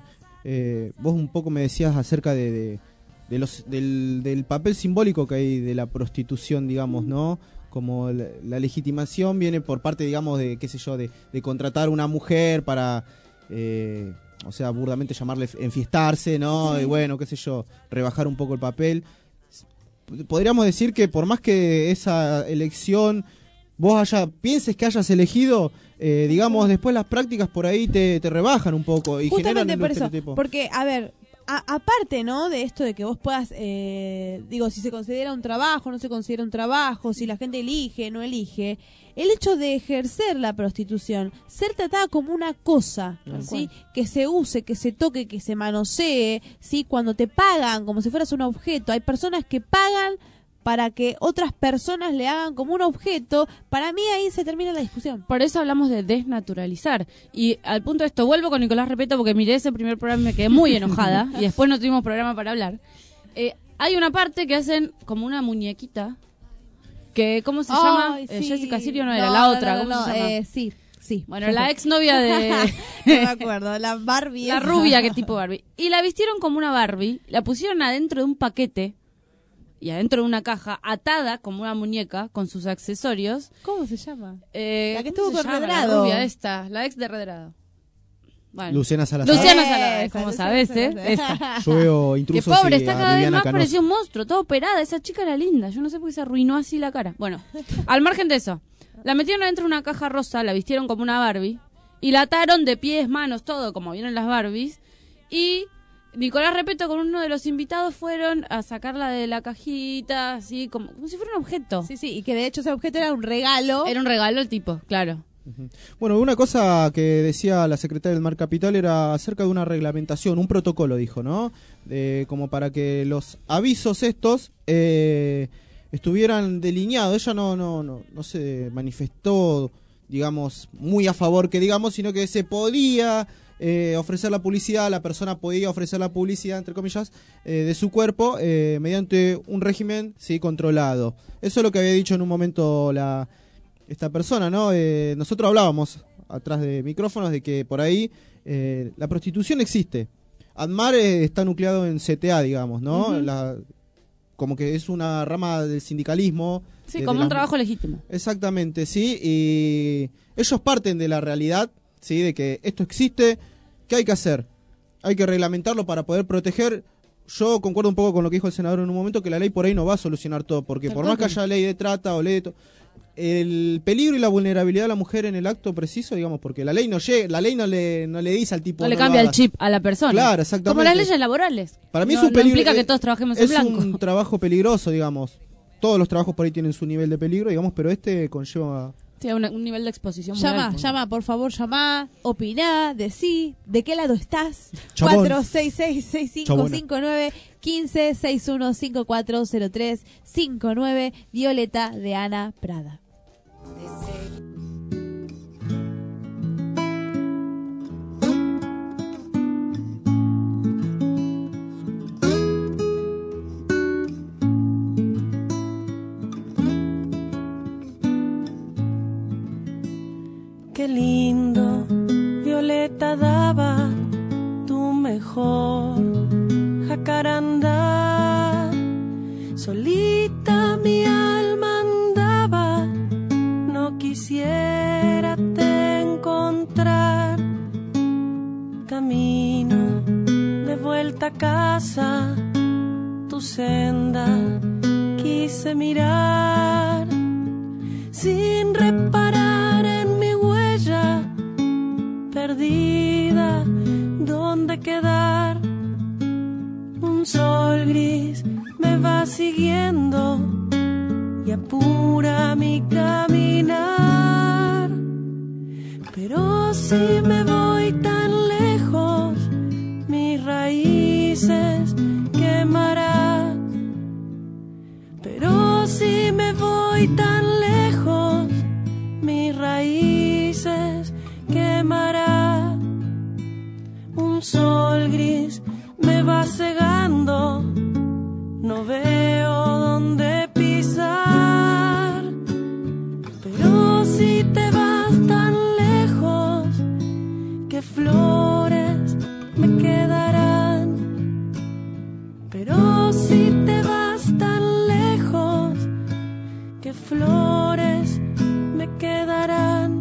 Vos un poco me decías acerca del papel simbólico que hay de la prostitución, digamos, ¿no? Como la legitimación viene por parte, digamos, de, qué sé yo, de contratar una mujer para, o sea, burdamente llamarle enfiestarse, ¿no? Sí. Y bueno, qué sé yo, rebajar un poco el papel. Podríamos decir que por más que esa elección vos pienses que hayas elegido, digamos, después las prácticas por ahí te rebajan un poco y justamente generan por eso, porque, a ver, aparte, ¿no?, de esto de que vos puedas, si se considera un trabajo, no se considera un trabajo, si la gente elige, no elige, el hecho de ejercer la prostitución, ser tratada como una cosa, ¿sí?, que se use, que se toque, que se manosee, ¿sí?, cuando te pagan como si fueras un objeto. Hay personas que pagan para que otras personas le hagan como un objeto. Para mí ahí se termina la discusión. Por eso hablamos de desnaturalizar. Y al punto de esto, vuelvo con Nicolás Repeto, porque miré ese primer programa y me quedé muy enojada, y después no tuvimos programa para hablar. Hay una parte que hacen como una muñequita, que, ¿cómo se llama? Sí. Jessica Sirio no era, la otra, ¿cómo se llama? Sí. Bueno, la exnovia de... no me acuerdo, la Barbie. La rubia, que tipo Barbie. Y la vistieron como una Barbie, la pusieron adentro de un paquete, y adentro de una caja, atada como una muñeca, con sus accesorios. ¿Cómo se llama? La que estuvo con Redrado. La rubia esta, la ex de Redrado. Bueno. Luciana Salazar. Luciana Salazar, como sabes, Esta. Yo veo intrusos. Que pobre, está cada vez más, Canosa. parecía un monstruo, toda operada. Esa chica era linda, yo no sé por qué se arruinó así la cara. Bueno, al margen de eso, la metieron adentro de una caja rosa, la vistieron como una Barbie, y la ataron de pies, manos, todo, como vienen las Barbies, y Nicolás Repeto con uno de los invitados fueron a sacarla de la cajita, así como si fuera un objeto. Sí, y que de hecho ese objeto era un regalo. Era un regalo el tipo, claro. Bueno, una cosa que decía la secretaria del Mar Capital era acerca de una reglamentación, un protocolo, dijo, ¿no? Como para que los avisos estos estuvieran delineados. Ella no se manifestó, digamos, muy a favor que digamos, sino que se podía ofrecer la publicidad, la persona podía ofrecer la publicidad, entre comillas, de su cuerpo mediante un régimen, sí, controlado. Eso es lo que había dicho en un momento esta persona, ¿no? Nosotros hablábamos atrás de micrófonos de que por ahí la prostitución existe. ANMAR está nucleado en CTA, digamos, ¿no? Como que es una rama del sindicalismo. Sí, como un trabajo legítimo. Exactamente, sí. Y ellos parten de la realidad, ¿sí? De que esto existe, ¿qué hay que hacer? Hay que reglamentarlo para poder proteger. Yo concuerdo un poco con lo que dijo el senador en un momento, que la ley por ahí no va a solucionar todo, porque por más que haya ley de trata o ley de el peligro y la vulnerabilidad de la mujer en el acto preciso, digamos, porque la ley no llega, la ley no le dice al tipo, no le cambia el chip a la persona. Claro, exactamente. Como las leyes laborales. Para mí no, es un peligro, no implica que todos trabajemos en blanco. Es un trabajo peligroso, digamos. Todos los trabajos por ahí tienen su nivel de peligro, digamos, pero este conlleva... Sí, un nivel de exposición muy alto. Llama, por favor, llama, opiná, decí, ¿de qué lado estás? Chabón. 466-6559, 15-615403-59, Violeta de Ana Prada. Qué lindo, Violeta, daba tu mejor jacarandá. Solita mi alma andaba, no quisiera te encontrar. Camino de vuelta a casa, tu senda quise mirar, sin reparar en mi huella perdida, ¿dónde quedar? Un sol gris me va siguiendo y apura mi caminar. Pero si me voy tan lejos, mis raíces quemará. Pero si me voy tan lejos, mis raíces quemará. Un sol gris me va cegando, no veo dónde pisar. Pero si te vas tan lejos, ¿qué flores me quedarán? Pero si te vas tan lejos, ¿qué flores me quedarán?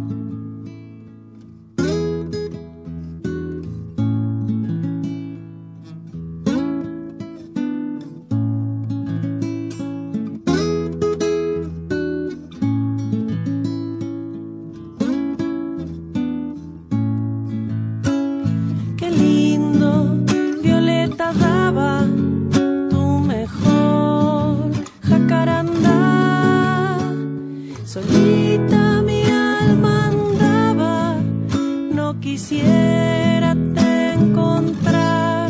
Qué lindo, Violeta, daba tu mejor jacarandá. Solita mi alma andaba, no quisiera te encontrar.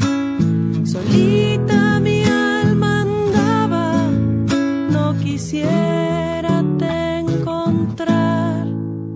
Solita mi alma andaba, no quisiera te encontrar.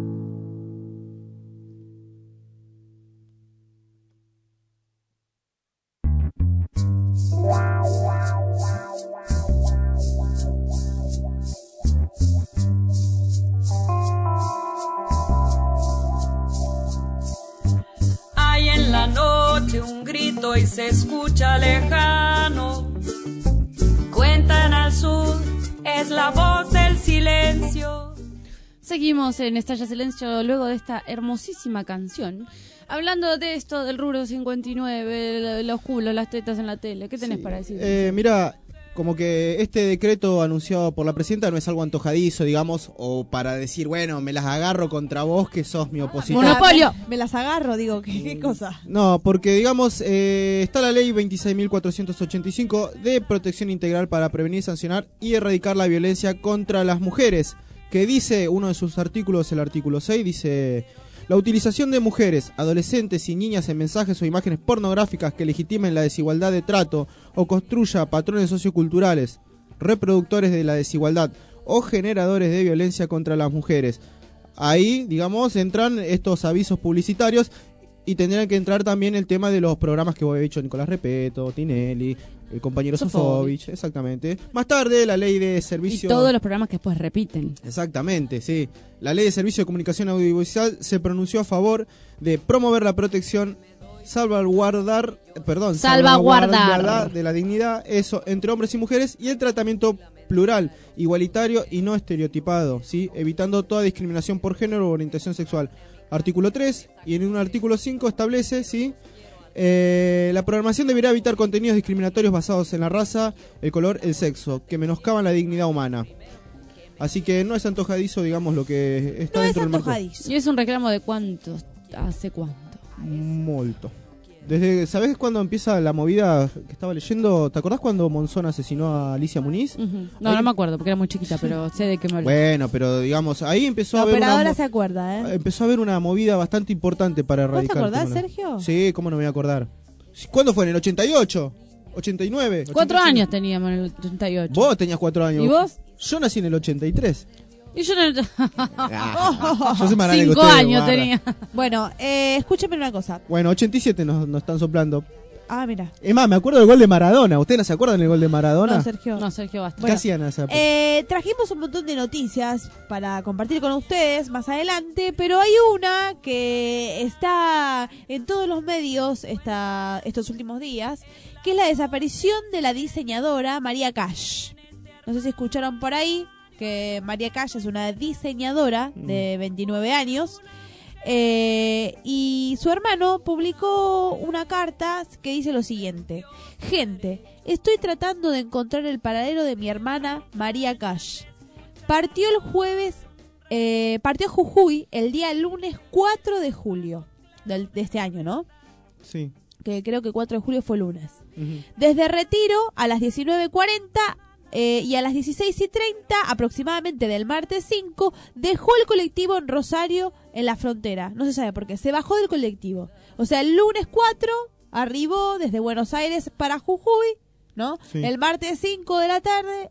Hay en la noche un grito y se escucha lejano. Cuentan al sur, es la voz del silencio. Seguimos en Estalla Silencio luego de esta hermosísima canción. Hablando de esto, del rubro 59, los culos, las tetas en la tele. ¿Qué tenés para decir? Mira, como que este decreto anunciado por la presidenta no es algo antojadizo, digamos, o para decir, bueno, me las agarro contra vos que sos mi opositor. ¡Monopolio! Me las agarro, digo, ¿qué cosa? No, porque, digamos, está la ley 26.485 de protección integral para prevenir, sancionar y erradicar la violencia contra las mujeres, que dice, uno de sus artículos, el artículo 6, dice... La utilización de mujeres, adolescentes y niñas en mensajes o imágenes pornográficas que legitimen la desigualdad de trato o construya patrones socioculturales reproductores de la desigualdad o generadores de violencia contra las mujeres. Ahí, digamos, entran estos avisos publicitarios y tendrían que entrar también el tema de los programas que vos habéis dicho, Nicolás Repeto, Tinelli, el compañero Sofovich, exactamente. Más tarde, la ley de servicio... Y todos los programas que después repiten. Exactamente, sí. La ley de servicio de comunicación audiovisual se pronunció a favor de promover la protección, salvaguardar de la dignidad, eso, entre hombres y mujeres, y el tratamiento plural, igualitario y no estereotipado, ¿sí? Evitando toda discriminación por género o orientación sexual. artículo 3, y en un artículo 5 establece, ¿sí? La programación deberá evitar contenidos discriminatorios basados en la raza, el color, el sexo, que menoscaban la dignidad humana. Así que no es antojadizo, digamos, lo que está No dentro es del marco. antojadizo. ¿Y es un reclamo de cuánto? ¿Hace cuánto? Molto. ¿Sabés cuándo empieza la movida que estaba leyendo? ¿Te acordás cuando Monzón asesinó a Alicia Muniz? No, no me acuerdo porque era muy chiquita, pero sé de qué me hablas. Bueno, pero digamos, ahí empezó La a haber operadora se acuerda, ¿eh? empezó a haber una movida bastante importante para ¿Vos te erradicar. acordás, el tema. Sergio? Sí, ¿cómo no me voy a acordar? ¿Cuándo fue? ¿En el 88? ¿89? 4 ¿85? años teníamos en el 38. Vos tenías 4 años. ¿Y vos? Yo nací en el 83. Y yo no... Yo soy más grande que 5 ustedes, años guarda. tenía. Bueno, escúcheme una cosa. Bueno, 87 nos están soplando. Ah, mira. Es más, me acuerdo del gol de Maradona. ¿Ustedes no se acuerdan del gol de Maradona? No, Sergio. No, Sergio, basta. ¿Qué hacían en esa época? Trajimos un montón de noticias para compartir con ustedes más adelante, pero hay una que está en todos los medios estos últimos días, que es la desaparición de la diseñadora María Cash. No sé si escucharon por ahí que María Cash es una diseñadora de 29 años. Y su hermano publicó una carta que dice lo siguiente: gente, estoy tratando de encontrar el paradero de mi hermana María Cash. Partió a Jujuy el día lunes 4 de julio de este año, ¿no? Sí. Que creo que 4 de julio fue lunes. Desde Retiro a las 19:40 y a las 16:30 aproximadamente del martes 5 dejó el colectivo en Rosario, en la frontera. No se sabe por qué. Se bajó del colectivo. O sea, el lunes 4 arribó desde Buenos Aires para Jujuy, ¿no? Sí. El martes 5 a la tarde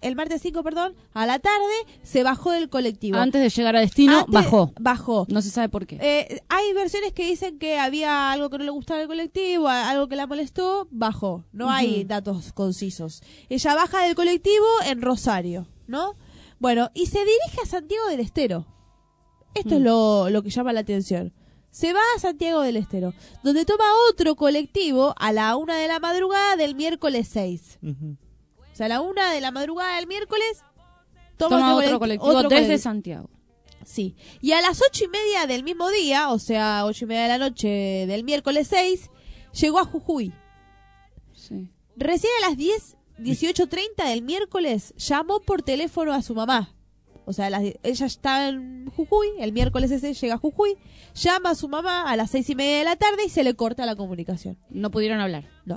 se bajó del colectivo. Antes de llegar a destino, bajó. Bajó. No se sabe por qué. Hay versiones que dicen que había algo que no le gustaba del colectivo, algo que la molestó, bajó. No hay datos concisos. Ella baja del colectivo en Rosario, ¿no? Bueno, y se dirige a Santiago del Estero. Esto es lo que llama la atención. Se va a Santiago del Estero, donde toma otro colectivo a la 1 de la madrugada del miércoles 6. O sea, a la 1 de la madrugada del miércoles toma otro colectivo desde Santiago. Sí. Y a las 8:30 del mismo día, o sea, 8:30 de la noche del miércoles 6, llegó a Jujuy. Sí. Recién a las 18:30 del miércoles llamó por teléfono a su mamá. O sea, ella estaba en Jujuy, el miércoles ese llega a Jujuy, llama a su mamá a las 6:30 de la tarde y se le corta la comunicación. No pudieron hablar. No.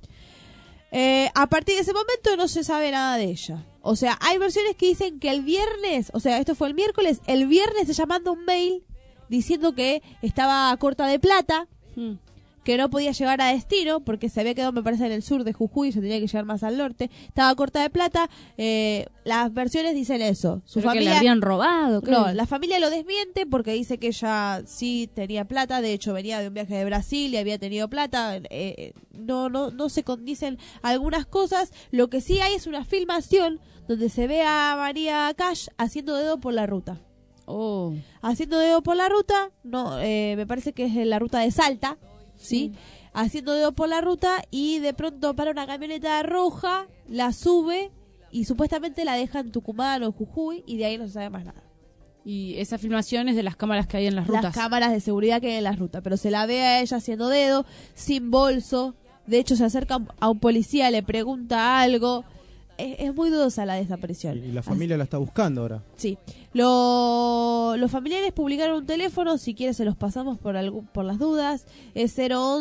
A partir de ese momento no se sabe nada de ella. O sea, hay versiones que dicen que el viernes, o sea, esto fue el miércoles, el viernes ella manda un mail diciendo que estaba corta de plata, que no podía llegar a destino porque se había quedado, me parece, en el sur de Jujuy, se tenía que llegar más al norte, estaba corta de plata. Las versiones dicen eso. Su familia, que le habían robado, creo. No, la familia lo desmiente porque dice que ella sí tenía plata, de hecho venía de un viaje de Brasil y había tenido plata. No se condicen algunas cosas. Lo que sí hay es una filmación donde se ve a María Cash haciendo dedo por la ruta. Haciendo dedo por la ruta, no, me parece que es en la ruta de Salta. ¿Sí? Haciendo dedo por la ruta y de pronto para una camioneta roja, la sube y supuestamente la deja en Tucumán o en Jujuy y de ahí no se sabe más nada. Y esa filmación es de las cámaras que hay en las rutas. Las cámaras de seguridad que hay en las rutas, pero se la ve a ella haciendo dedo, sin bolso. De hecho se acerca a un policía, le pregunta algo. Es muy dudosa la desaparición. Y la familia la está buscando ahora. Sí. Los familiares publicaron un teléfono, si quieres se los pasamos por las dudas. Es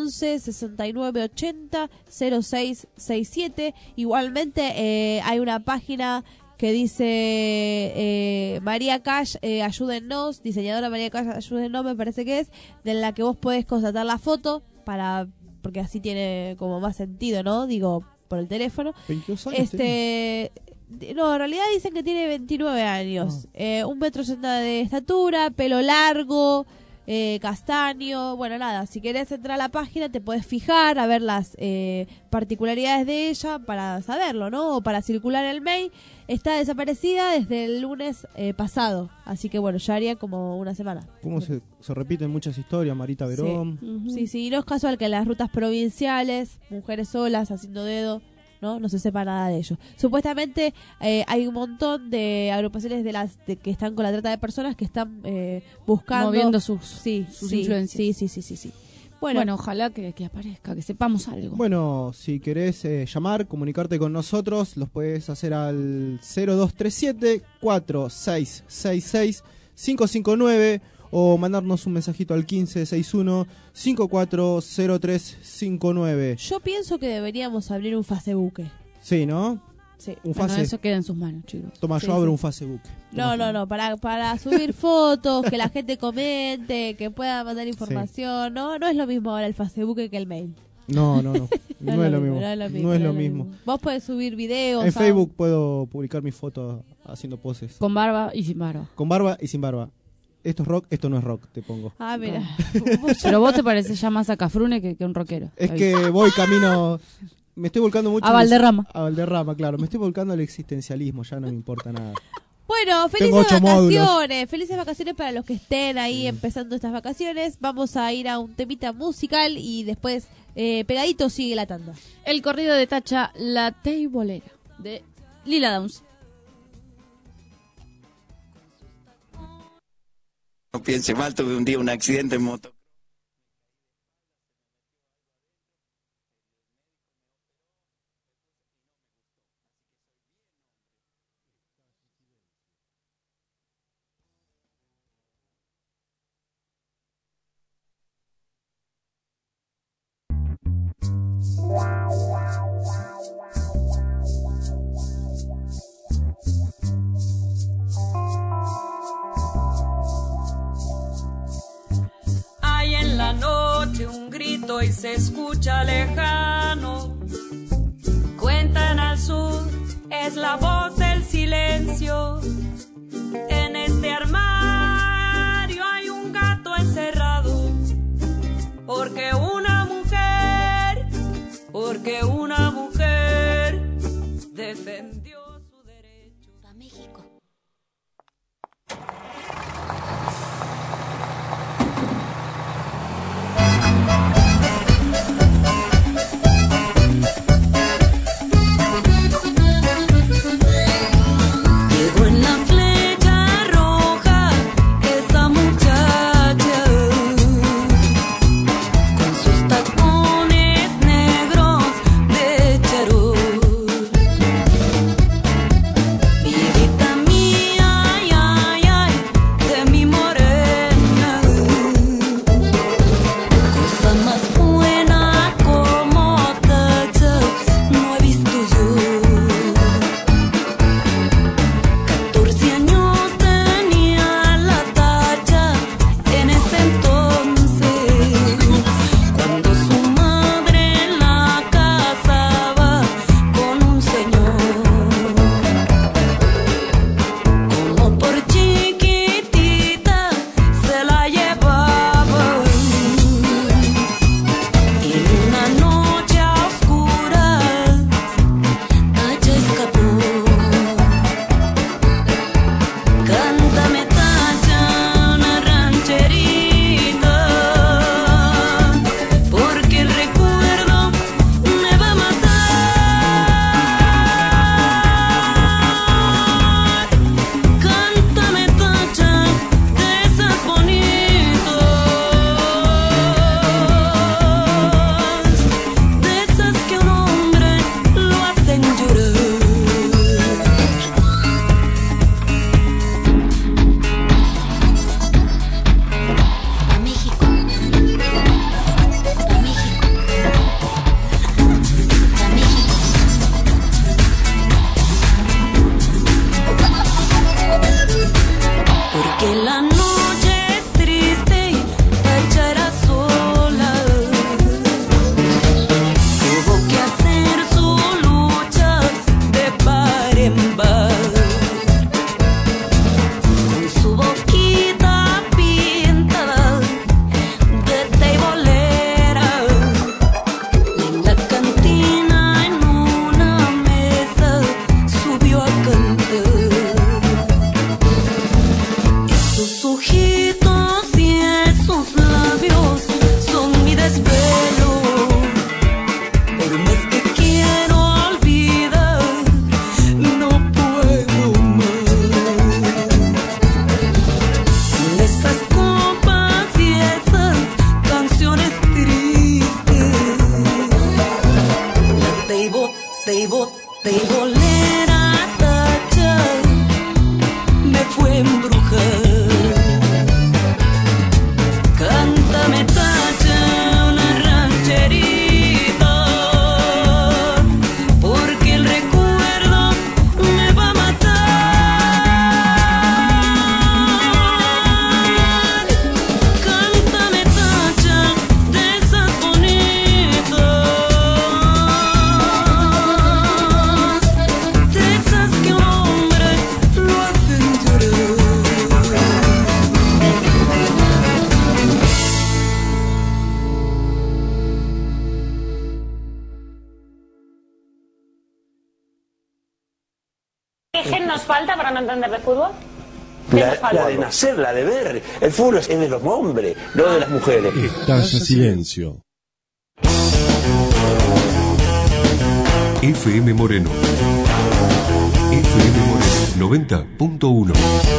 011-6980-0667. Igualmente hay una página que dice María Cash, ayúdennos, diseñadora María Cash, ayúdennos, me parece que es, de la que vos podés constatar la foto, porque así tiene como más sentido, ¿no? Digo, por el teléfono. 22 años no, en realidad dicen que tiene 29 años. 1,60 metros de estatura, pelo largo, castaño. Bueno, nada, si querés entrar a la página te podés fijar a ver las particularidades de ella para saberlo, ¿no? O para circular el mail. Está desaparecida desde el lunes pasado, así que bueno, ya haría como una semana. ¿Cómo se repiten muchas historias, Marita Verón? Sí, sí, no es casual que en las rutas provinciales, mujeres solas haciendo dedo, no se sepa nada de ellos. Supuestamente hay un montón de agrupaciones que están con la trata de personas que están buscando, moviendo sus influencias. Sí. Bueno, ojalá que aparezca, que sepamos algo. Bueno, si querés llamar, comunicarte con nosotros, los puedes hacer al 0237-4666-559 o mandarnos un mensajito al 1561-540359. Yo pienso que deberíamos abrir un Facebook. Sí, ¿no? Sí. Un face. Eso queda en sus manos, chicos. Toma, yo abro un Facebook. No, para subir fotos, que la gente comente, que pueda mandar información. No es lo mismo ahora el Facebook que el mail. No. No es lo mismo. Vos podés subir videos. En Facebook puedo publicar mis fotos haciendo poses. Con barba y sin barba. Con barba y sin barba. Esto es rock, esto no es rock, te pongo. Ah, mira. Pero vos te pareces ya más a Cafrune que un rockero. Es que voy camino... Me estoy volcando mucho a Valderrama. A Valderrama, claro. Me estoy volcando al existencialismo, ya no me importa nada. Bueno, felices vacaciones para los que estén ahí empezando estas vacaciones. Vamos a ir a un temita musical y después pegadito sigue la tanda. El corrido de Tacha, La Teibolera, de Lila Downs. No piense mal, tuve un día un accidente en moto. Hay en la noche un grito y se escucha lejano. Cuentan al sur, es la voz del silencio. En este armario hay un gato encerrado. Porque una mujer defendió su derecho. A México. bote y bote y bolera tacha me fue embrujar. Cántame tacha una rancherita, porque el recuerdo me va a matar. Cántame tacha de esas bonitas, de esas que un hombre lo hacen llorar. ¿Qué gen nos falta para no entender de fútbol? La de nacer, la de ver. El fútbol es de los hombres, no de las mujeres. Estalla silencio. FM Moreno. FM Moreno 90.1.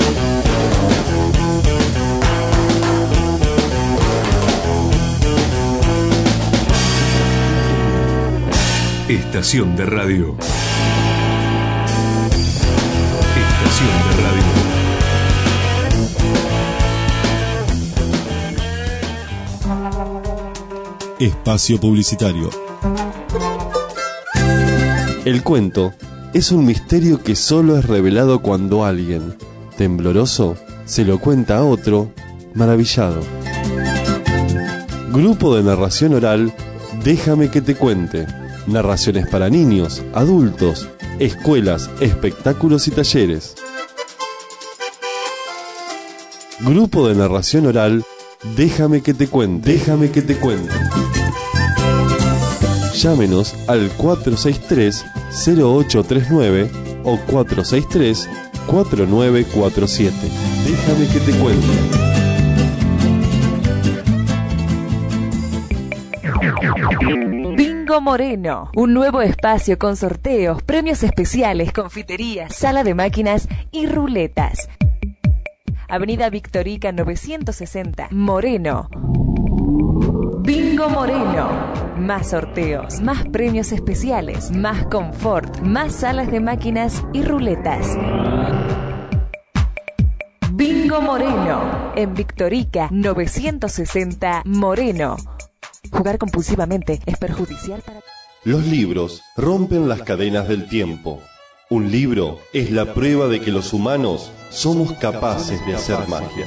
Estación de radio. Estación de radio. Espacio publicitario. El cuento es un misterio que solo es revelado cuando alguien, tembloroso, se lo cuenta a otro, maravillado. Grupo de narración oral, Déjame que te cuente. Narraciones para niños, adultos, escuelas, espectáculos y talleres. Grupo de narración oral, Déjame que te cuente. Déjame que te cuente. Llámenos al 463-0839 o 463-4947. Déjame que te cuente. Bingo Moreno, un nuevo espacio con sorteos, premios especiales, confiterías, sala de máquinas y ruletas. Avenida Victorica 960, Moreno. Bingo Moreno. Más sorteos, más premios especiales, más confort, más salas de máquinas y ruletas. Bingo Moreno. En Victorica 960, Moreno. Jugar compulsivamente es perjudicial para... Los libros rompen las cadenas del tiempo. Un libro es la prueba de que los humanos somos capaces de hacer magia.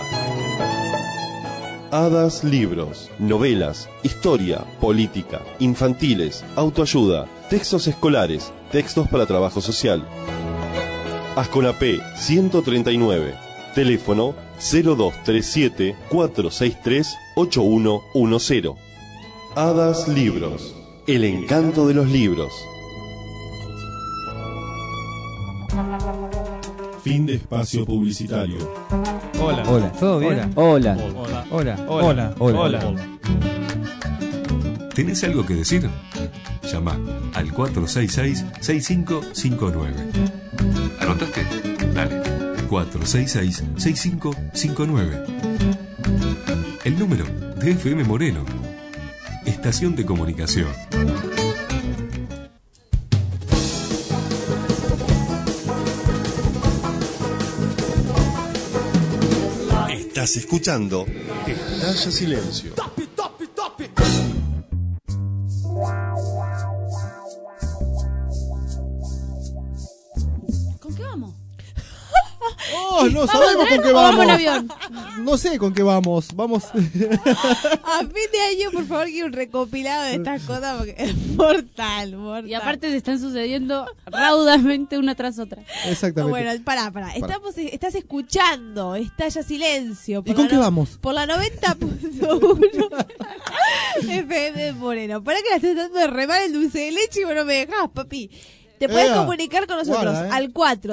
Hadas Libros, novelas, historia, política, infantiles, autoayuda, textos escolares, textos para trabajo social. Asconapé 139, teléfono 0237 463 8110. Hadas Libros, el encanto de los libros. Fin de espacio publicitario. Hola. Hola. ¿Todo bien? Hola. Hola. Hola. Hola. ¿Tenés algo que decir? Llama al 466-6559. ¿Anotaste? Dale. 466-6559. El número de FM Moreno. Estación de comunicación. Estás escuchando Estalla Silencio. ¿Con qué vamos? Oh, no sabemos con qué ¿O vamos. vamos en avión? No sé con qué vamos. Vamos. A fin de año, por favor, quiero un recopilado de estas cosas porque es mortal. Y aparte se están sucediendo raudamente una tras otra. Exactamente. Bueno, pará. Estás escuchando Estalla Silencio. ¿Y con qué vamos? Por la 90.1 FM Moreno. Pará que la estoy tratando de remar el dulce de leche y vos no me dejás, papi. Te puedes comunicar con nosotros al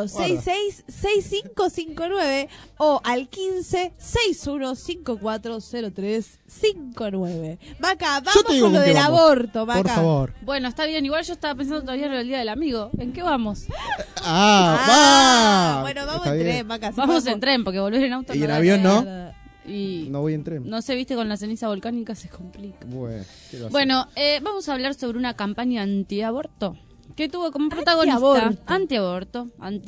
466-6559 o al 15-61540359. Maca, vamos con lo del aborto, Maca. Por favor. Bueno, está bien. Igual yo estaba pensando todavía en el Día del Amigo. ¿En qué vamos? Bueno, vamos en tren, Maca. Vamos en tren, porque volver en auto ¿Y no en da avión no? nada. Y no voy en tren. no se viste con la ceniza volcánica, se complica. Bueno, Bueno, vamos a hablar sobre una campaña antiaborto que tuvo como protagonista antiaborto,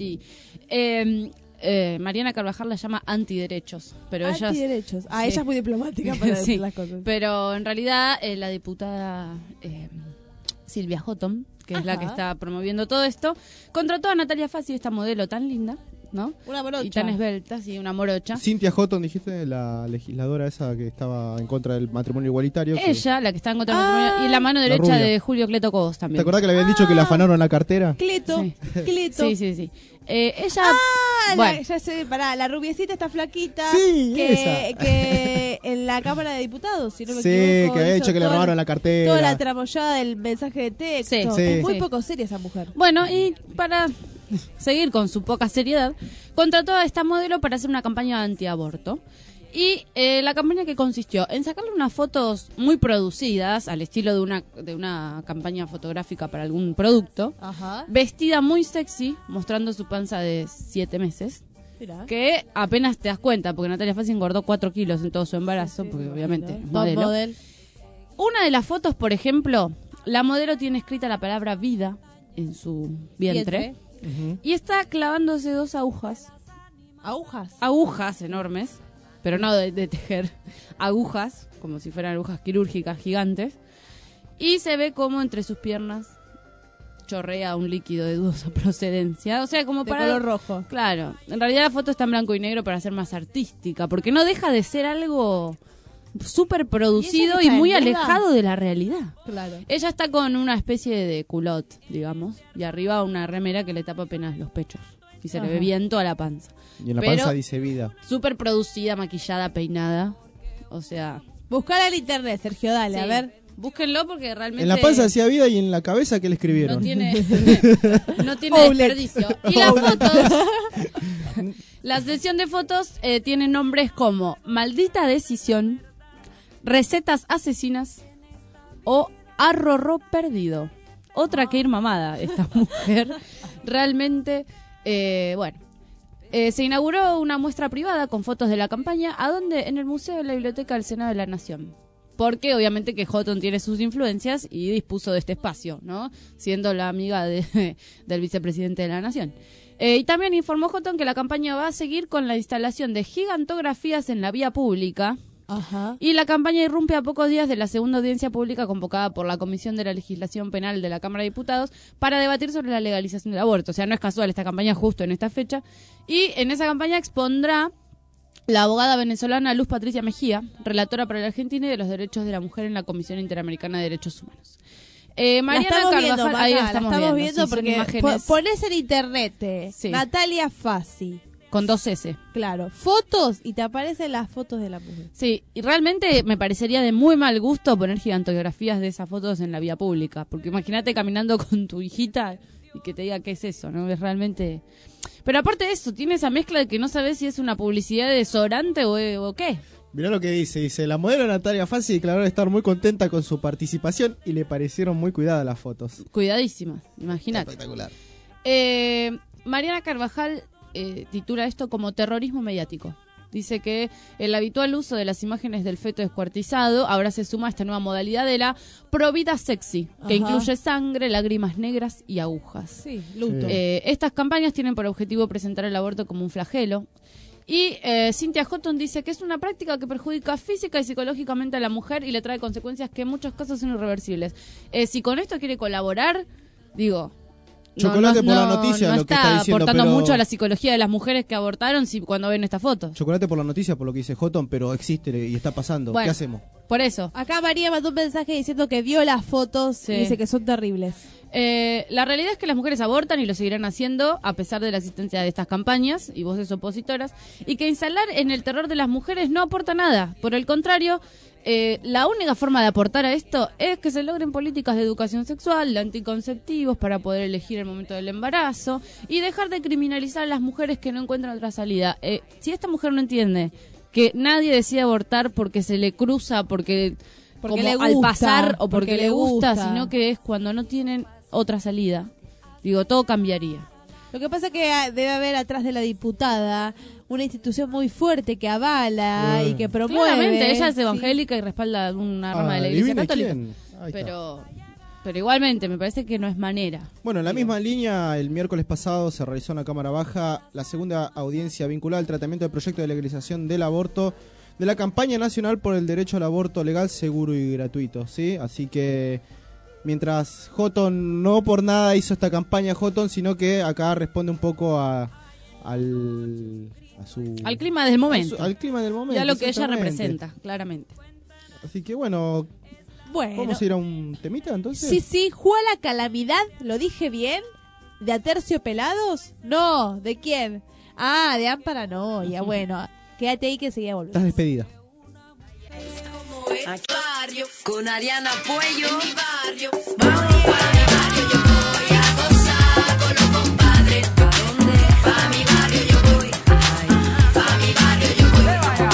Mariana Carvajal la llama antiderechos, pero ella ella es muy diplomática para decir las cosas. Pero en realidad la diputada Silvia Houghton, que es la que está promoviendo todo esto, contrató a Natalia Fassi, esta modelo tan linda, ¿no? Una morocha. Y tan esbelta, sí, una morocha. Cynthia Houghton, dijiste, la legisladora esa que estaba en contra del matrimonio igualitario. Ella, la que está en contra del matrimonio, y la mano derecha de Julio Cleto Cobos también. ¿Te acordás que le habían dicho que le afanaron la cartera? Cleto. Sí. Ella... Ya sé, la rubiecita está flaquita. Sí, que en la Cámara de Diputados, si no me equivoco. Que había dicho que le robaron la cartera. Toda la tramoyada del mensaje de texto. Es muy poco seria esa mujer. Bueno, y para seguir con su poca seriedad, contrató a esta modelo para hacer una campaña antiaborto. Y la campaña que consistió en sacarle unas fotos muy producidas, al estilo de una campaña fotográfica para algún producto, vestida muy sexy, mostrando su panza de 7 meses. Mirá. Que apenas te das cuenta, porque Natalia Fassi engordó 4 kilos en todo su embarazo, porque obviamente es modelo. Una de las fotos, por ejemplo, la modelo tiene escrita la palabra vida en su vientre. Y está clavándose 2 agujas. Agujas enormes. Pero no de tejer, agujas, como si fueran agujas quirúrgicas gigantes. Y se ve como entre sus piernas chorrea un líquido de dudosa procedencia. O sea, como de para... color rojo. Claro. En realidad la foto está en blanco y negro para ser más artística, porque no deja de ser algo súper producido y muy alejado de la realidad. Claro. Ella está con una especie de culot, digamos, y arriba una remera que le tapa apenas los pechos. Y se le ve bien toda la panza. Y en la panza dice vida. Súper producida, maquillada, peinada. O sea... Buscala en internet, Sergio, dale, a ver. Búsquenlo porque realmente... En la panza decía vida y en la cabeza, ¿qué le escribieron? No tiene desperdicio. Y las fotos... La sesión de fotos tiene nombres como Maldita Decisión, Recetas Asesinas o Arrorró Perdido. Otra que ir mamada, esta mujer. Realmente... se inauguró una muestra privada con fotos de la campaña, ¿a dónde? En el Museo de la Biblioteca del Senado de la Nación. Porque obviamente que Houghton tiene sus influencias y dispuso de este espacio, ¿no? Siendo la amiga del vicepresidente de la Nación. Y también informó Houghton que la campaña va a seguir con la instalación de gigantografías en la vía pública. Y la campaña irrumpe a pocos días de la segunda audiencia pública convocada por la Comisión de la Legislación Penal de la Cámara de Diputados para debatir sobre la legalización del aborto. O sea, no es casual esta campaña justo en esta fecha. Y en esa campaña expondrá la abogada venezolana Luz Patricia Mejía, relatora para la Argentina y de los derechos de la mujer en la Comisión Interamericana de Derechos Humanos. Mariana Carvajal, ahí la estamos viendo porque ponés en internet Natalia Fassi. Con 2 S. Claro, fotos y te aparecen las fotos de la mujer. Sí, y realmente me parecería de muy mal gusto poner gigantografías de esas fotos en la vía pública. Porque imagínate caminando con tu hijita y que te diga qué es eso, ¿no? Es realmente... Pero aparte de eso, tiene esa mezcla de que no sabes si es una publicidad de desodorante o qué. Mirá lo que dice, la modelo Natalia Fassi declaró estar muy contenta con su participación y le parecieron muy cuidadas las fotos. Cuidadísimas, imagínate. Espectacular. Mariana Carvajal titula esto como terrorismo mediático. Dice que el habitual uso de las imágenes del feto descuartizado ahora se suma a esta nueva modalidad de la provida sexy, que incluye sangre, lágrimas negras y agujas. Sí, luto. Estas campañas tienen por objetivo presentar el aborto como un flagelo. Y Cynthia Houghton dice que es una práctica que perjudica física y psicológicamente a la mujer y le trae consecuencias que en muchos casos son irreversibles. Si con esto quiere colaborar, digo... Chocolate por la noticia, no lo que está diciendo, aportando pero... mucho a la psicología de las mujeres que abortaron cuando ven esta foto. Chocolate por la noticia, por lo que dice Houghton, pero existe y está pasando. Bueno, ¿qué hacemos? Por eso. Acá María mandó un mensaje diciendo que vio las fotos y dice que son terribles. La realidad es que las mujeres abortan y lo seguirán haciendo a pesar de la existencia de estas campañas y voces opositoras, y que instalar en el terror de las mujeres no aporta nada. Por el contrario, la única forma de aportar a esto es que se logren políticas de educación sexual, de anticonceptivos para poder elegir el momento del embarazo y dejar de criminalizar a las mujeres que no encuentran otra salida. Si esta mujer no entiende que nadie decide abortar porque se le cruza, porque como le gusta, al pasar o porque le gusta, gusta, sino que es cuando no tienen otra salida, digo, todo cambiaría. Lo que pasa es que debe haber atrás de la diputada una institución muy fuerte que avala y que promueve. Claramente, ella es evangélica y respalda una rama de la Iglesia Católica. Pero igualmente, me parece que no es manera. Bueno, en la misma línea, el miércoles pasado se realizó en la Cámara Baja la segunda audiencia vinculada al tratamiento del proyecto de legalización del aborto de la campaña nacional por el derecho al aborto legal, seguro y gratuito, ¿sí? Así que mientras Houghton no por nada hizo esta campaña Houghton, sino que acá responde un poco al clima del momento. Al clima del momento. Y a lo que ella representa, claramente. Así que bueno, ¿vamos a ir a un temita entonces? Sí, Juana Calamidad, ¿lo dije bien? ¿De Aterciopelados? No, ¿de quién? Ah, de Amparanoia, bueno, quédate ahí que seguía volviendo. Estás despedida. Aquí barrio, con Ariana Puello, en mi barrio, vamos para mi barrio, yo voy a gozar con los compadres. ¿A dónde? Pa' mi barrio yo voy, ay, pa' mi barrio yo voy,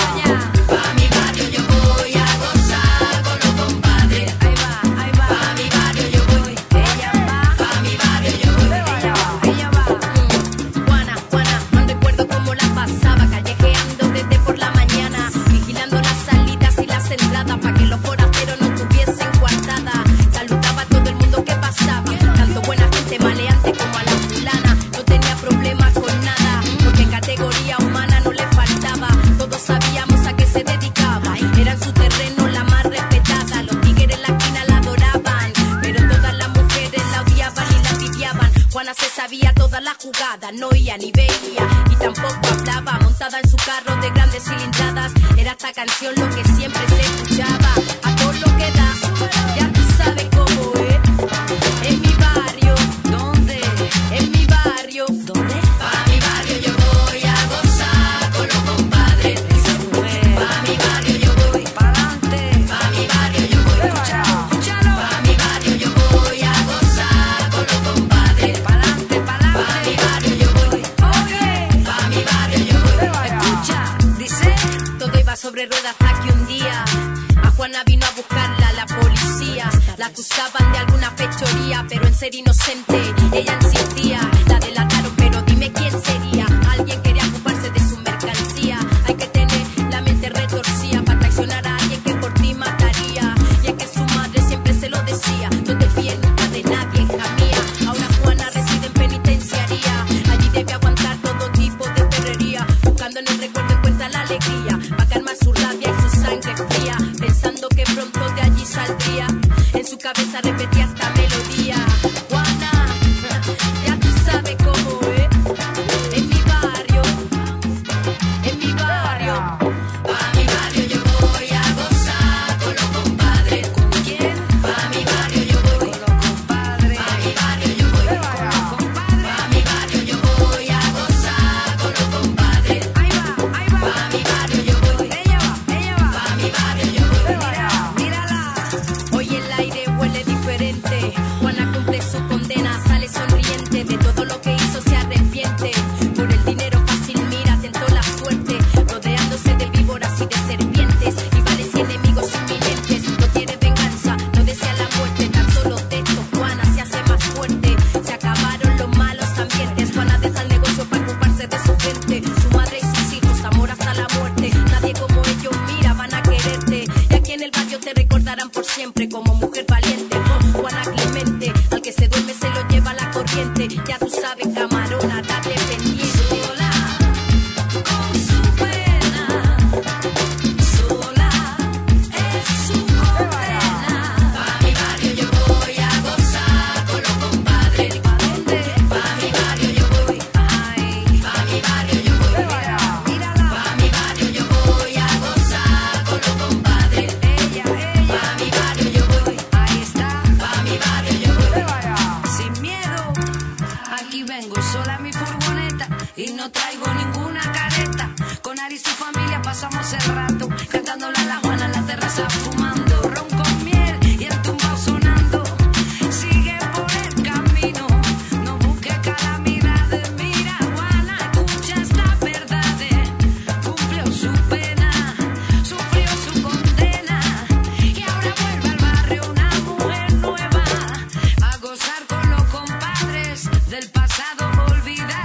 pa' mi barrio yo voy a gozar con los compadres. Ahí va, pa' mi barrio yo voy, ella va, pa' mi barrio yo voy, ella va. Juana, no recuerdo cómo la pasaba, callejeando desde por la mañana, vigilando las salidas y las entradas pa' que los forasteros no tuviesen coartada. Saludaba a todo el mundo que pasaba, tanto buena gente maleante como a la fulana. No tenía problemas con nada, porque en categoría humana no le faltaba. Todos sabíamos a qué se dedicaba, era en su terreno la más respetada. Los tigres en la esquina la adoraban, pero todas las mujeres la odiaban y la envidiaban. Juana se sabía todas las jugadas, no oía ni veía y tampoco hablaba. Montada en su carro de grandes cilindradas, era esta canción lo que siempre se escuchaba. A todo lo que da, ya tú sabes cómo es. En mi barrio, ¿dónde? En mi barrio, ¿dónde? Pa' mi barrio yo voy a gozar con los compadres. Pa' mi barrio yo voy, pa'lante. Pa' mi barrio yo voy, escúchalo. Pa' mi barrio yo voy a gozar con los compadres. Pa'lante. Pa' mi barrio yo voy, pa' mi barrio yo voy. Escucha, dice, todo iba sobre ruedas hasta que un día a Juana vino a buscarla la policía. La acusaban de alguna fechoría, pero en ser inocente ella insistía. La delataron, pero dime quién sería. Alguien quería ocuparse de su mercancía. Hay que tener la mente retorcida para traicionar a alguien que por ti mataría. Y es que su madre siempre se lo decía: no te fíes nunca de nadie, hija mía. Ahora Juana reside en penitenciaría. Allí debe aguantar todo tipo de perrería. Buscando en el recuerdo encuentra la alegría, para calmar su rabia y su sangre fría, pensando que pronto de allí saldría. En su cabeza repetía esta melodía: Juana, ya tú sabes cómo es. En mi barrio, pa' mi barrio yo voy a gozar con los compadres. ¿Con quién? Pa' mi barrio yo voy con los compadres. Pa' mi barrio yo voy con los compadres. Pa' mi barrio yo voy a gozar con los compadres. Ahí va. Pa' mi barrio yo voy, ella va. Pa' mi barrio yo voy, mírala. Hoy el aire huele diferente. Juana cumple su condena, sale sonriente. De todo lo que hizo se arrepiente. Por el dinero fácil mira, tentó la suerte, rodeándose de víboras y de serpientes, rivales y enemigos inminentes. No quiere venganza, no desea la muerte. Tan solo de esto Juana se hace más fuerte. Se acabaron los malos ambientes. Juana deja el negocio para ocuparse de su gente, su madre y sus hijos, amor hasta la muerte. Nadie como ellos, mira, van a quererte. Y aquí en el barrio te recordarán por siempre como mujer valiente. Oh, Juana Clemente, al que se duerme se lo lleva la corriente. Ya tú sabes, camarona, date pendiente. Sola, con su pena, sola es su condena. Pa' mi barrio yo voy a gozar con los compadres. ¿Pa' dónde? Pa' mi barrio yo voy, ay, pa' mi barrio yo voy, mírala. Pa' mi barrio yo voy a gozar con los compadres. Ella, pa' mi barrio yo voy, ahí está. Pa' mi barrio yo voy, sin miedo. Aquí vengo sola en mi furgoneta y no traigo ninguna careta. Con Ari y su familia pasamos el rato, cantándole a la Juana en la terraza, fumando ron con miel y el tumbao sonando. Sigue por el camino, no busques calamidades. Mira, Juana, escucha esta verdad. Cumplió su pena, sufrió su condena y ahora vuelve al barrio una mujer nueva, a gozar con los compadres del pasado olvidado.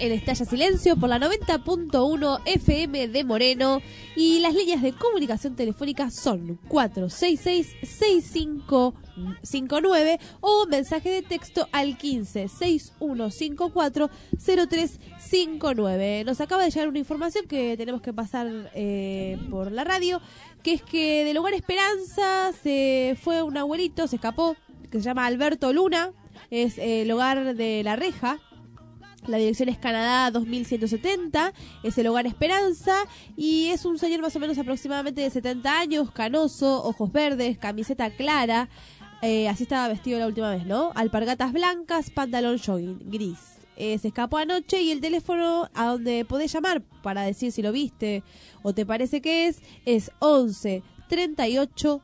el Estalla Silencio por la 90.1 FM de Moreno y las líneas de comunicación telefónica son 466-6559 o mensaje de texto al 15-6154-0359. Nos acaba de llegar una información que tenemos que pasar por la radio, que es que del Hogar Esperanza se fue un abuelito, se escapó, que se llama Alberto Luna, es el hogar de La Reja. La dirección es Canadá 2170, es el Hogar Esperanza y es un señor más o menos aproximadamente de 70 años, canoso, ojos verdes, camiseta clara, así estaba vestido la última vez, ¿no? Alpargatas blancas, pantalón jogging gris. Se escapó anoche y el teléfono a donde podés llamar para decir si lo viste o te parece que es 11 38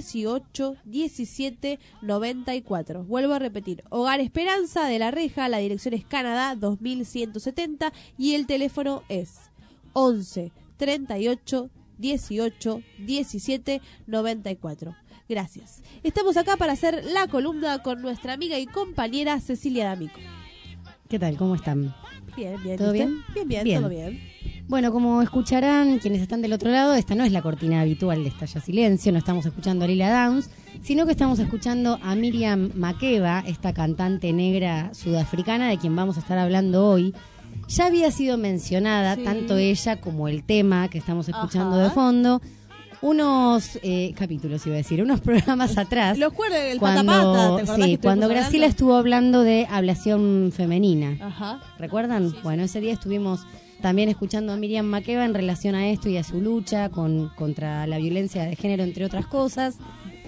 18 17 94. Vuelvo a repetir, Hogar Esperanza de La Reja, la dirección es Canadá 2170 y el teléfono es 11 38 18 17 94. Gracias. Estamos acá para hacer la columna con nuestra amiga y compañera Cecilia D'Amico. ¿Qué tal? ¿Cómo están? Bien, bien. ¿Todo bien? Bien, todo bien. Bueno, como escucharán quienes están del otro lado, esta no es la cortina habitual de Estalla Silencio, no estamos escuchando a Lila Downs, sino que estamos escuchando a Miriam Makeba, esta cantante negra sudafricana de quien vamos a estar hablando hoy. Ya había sido mencionada, tanto ella como el tema que estamos escuchando de fondo, unos capítulos, iba a decir, unos programas atrás. Los cuerdos del cuando, Patapata, ¿te acordás? Sí, cuando Graciela estuvo hablando de ablación femenina. Ajá. ¿Recuerdan? Sí, bueno, ese día estuvimos también escuchando a Miriam Makeba en relación a esto y a su lucha contra la violencia de género, entre otras cosas.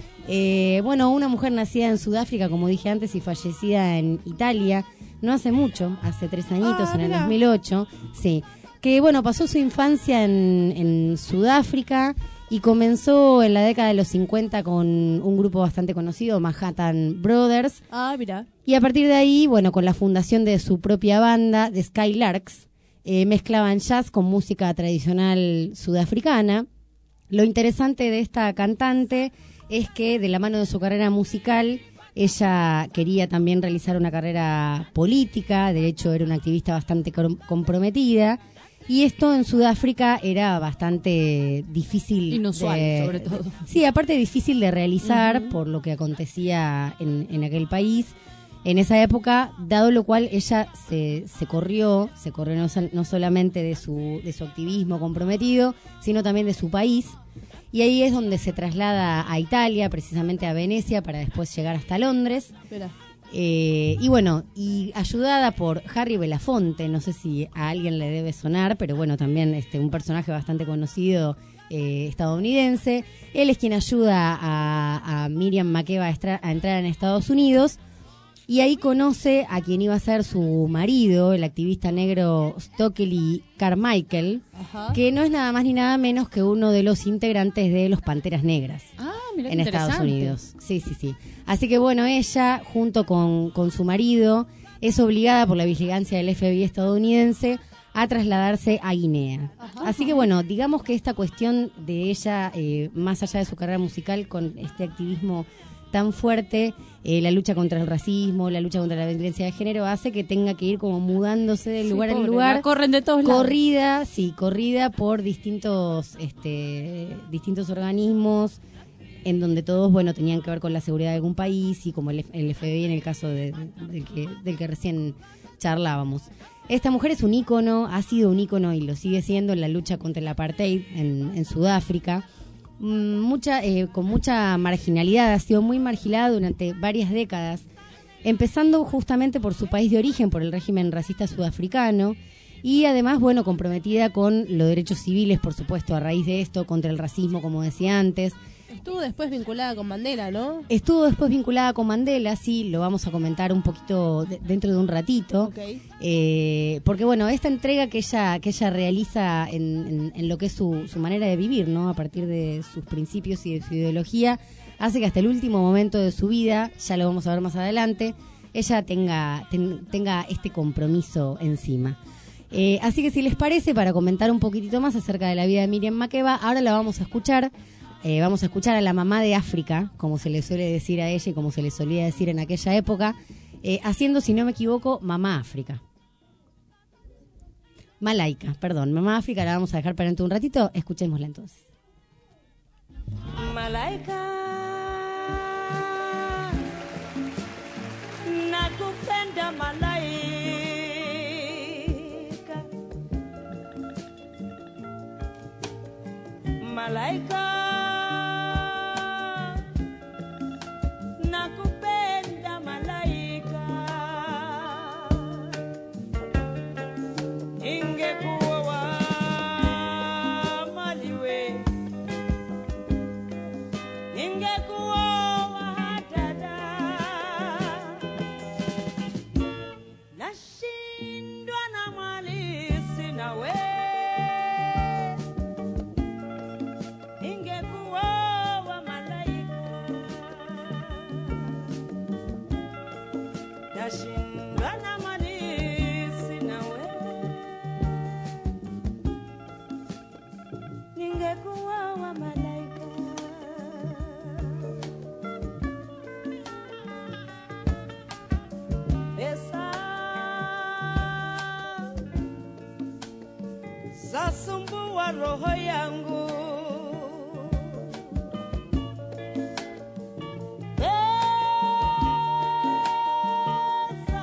Bueno, una mujer nacida en Sudáfrica, como dije antes, y fallecida en Italia, no hace mucho, hace 3 añitos, en el 2008, sí, que bueno, pasó su infancia en Sudáfrica y comenzó en la década de los 50 con un grupo bastante conocido, Manhattan Brothers. Ah, mira. Y a partir de ahí, bueno, con la fundación de su propia banda, The Skylarks, mezclaban jazz con música tradicional sudafricana. Lo interesante de esta cantante es que de la mano de su carrera musical, ella quería también realizar una carrera política, de hecho era una activista bastante comprometida, y esto en Sudáfrica era bastante difícil. Inusual, sobre todo. Sí, aparte difícil de realizar por lo que acontecía en aquel país. En esa época, dado lo cual ella se corrió no solamente de su activismo comprometido, sino también de su país. Y ahí es donde se traslada a Italia, precisamente a Venecia, para después llegar hasta Londres. Y bueno, y ayudada por Harry Belafonte, no sé si a alguien le debe sonar, pero bueno, también un personaje bastante conocido estadounidense. Él es quien ayuda a Miriam Makeba a entrar en Estados Unidos. Y ahí conoce a quien iba a ser su marido, el activista negro Stokely Carmichael, que no es nada más ni nada menos que uno de los integrantes de los Panteras Negras en Estados Unidos. Sí. Así que bueno, ella, junto con su marido, es obligada por la vigilancia del FBI estadounidense a trasladarse a Guinea. Así que bueno, digamos que esta cuestión de ella, más allá de su carrera musical, con este activismo tan fuerte, la lucha contra el racismo, la lucha contra la violencia de género, hace que tenga que ir como mudándose de lugar en lugar. La corren de todos lados. Corrida por distintos organismos, en donde todos, bueno, tenían que ver con la seguridad de algún país, y como el FBI en el caso del que recién charlábamos. Esta mujer es un ícono, ha sido un ícono y lo sigue siendo en la lucha contra el apartheid en Sudáfrica. Con mucha marginalidad, ha sido muy marginada durante varias décadas, empezando justamente por su país de origen, por el régimen racista sudafricano, y además, bueno, comprometida con los derechos civiles, por supuesto, a raíz de esto, contra el racismo, como decía antes. Estuvo después vinculada con Mandela, ¿no? Estuvo después vinculada con Mandela, sí, lo vamos a comentar un poquito dentro de un ratito. Porque bueno, esta entrega que ella realiza en lo que es su manera de vivir, ¿no? A partir de sus principios y de su ideología, hace que hasta el último momento de su vida, ya lo vamos a ver más adelante, ella tenga este compromiso encima. Así que si les parece, para comentar un poquitito más acerca de la vida de Miriam Makeba, ahora la vamos a escuchar. Vamos a escuchar a la mamá de África, como se le suele decir a ella y como se le solía decir en aquella época, haciendo, si no me equivoco, Mamá África. Malaika, perdón, Mamá África la vamos a dejar para dentro de un ratito, escuchémosla entonces. Malaika nakupenda malaika malaika nakupenda malaika ingekuwa maliwe ingekuwa dada nashindwa na mali sina we ingekuwa malaika nashindwa na mali sina we ningekuwa malaika pesa zasumbua roho yangu pesa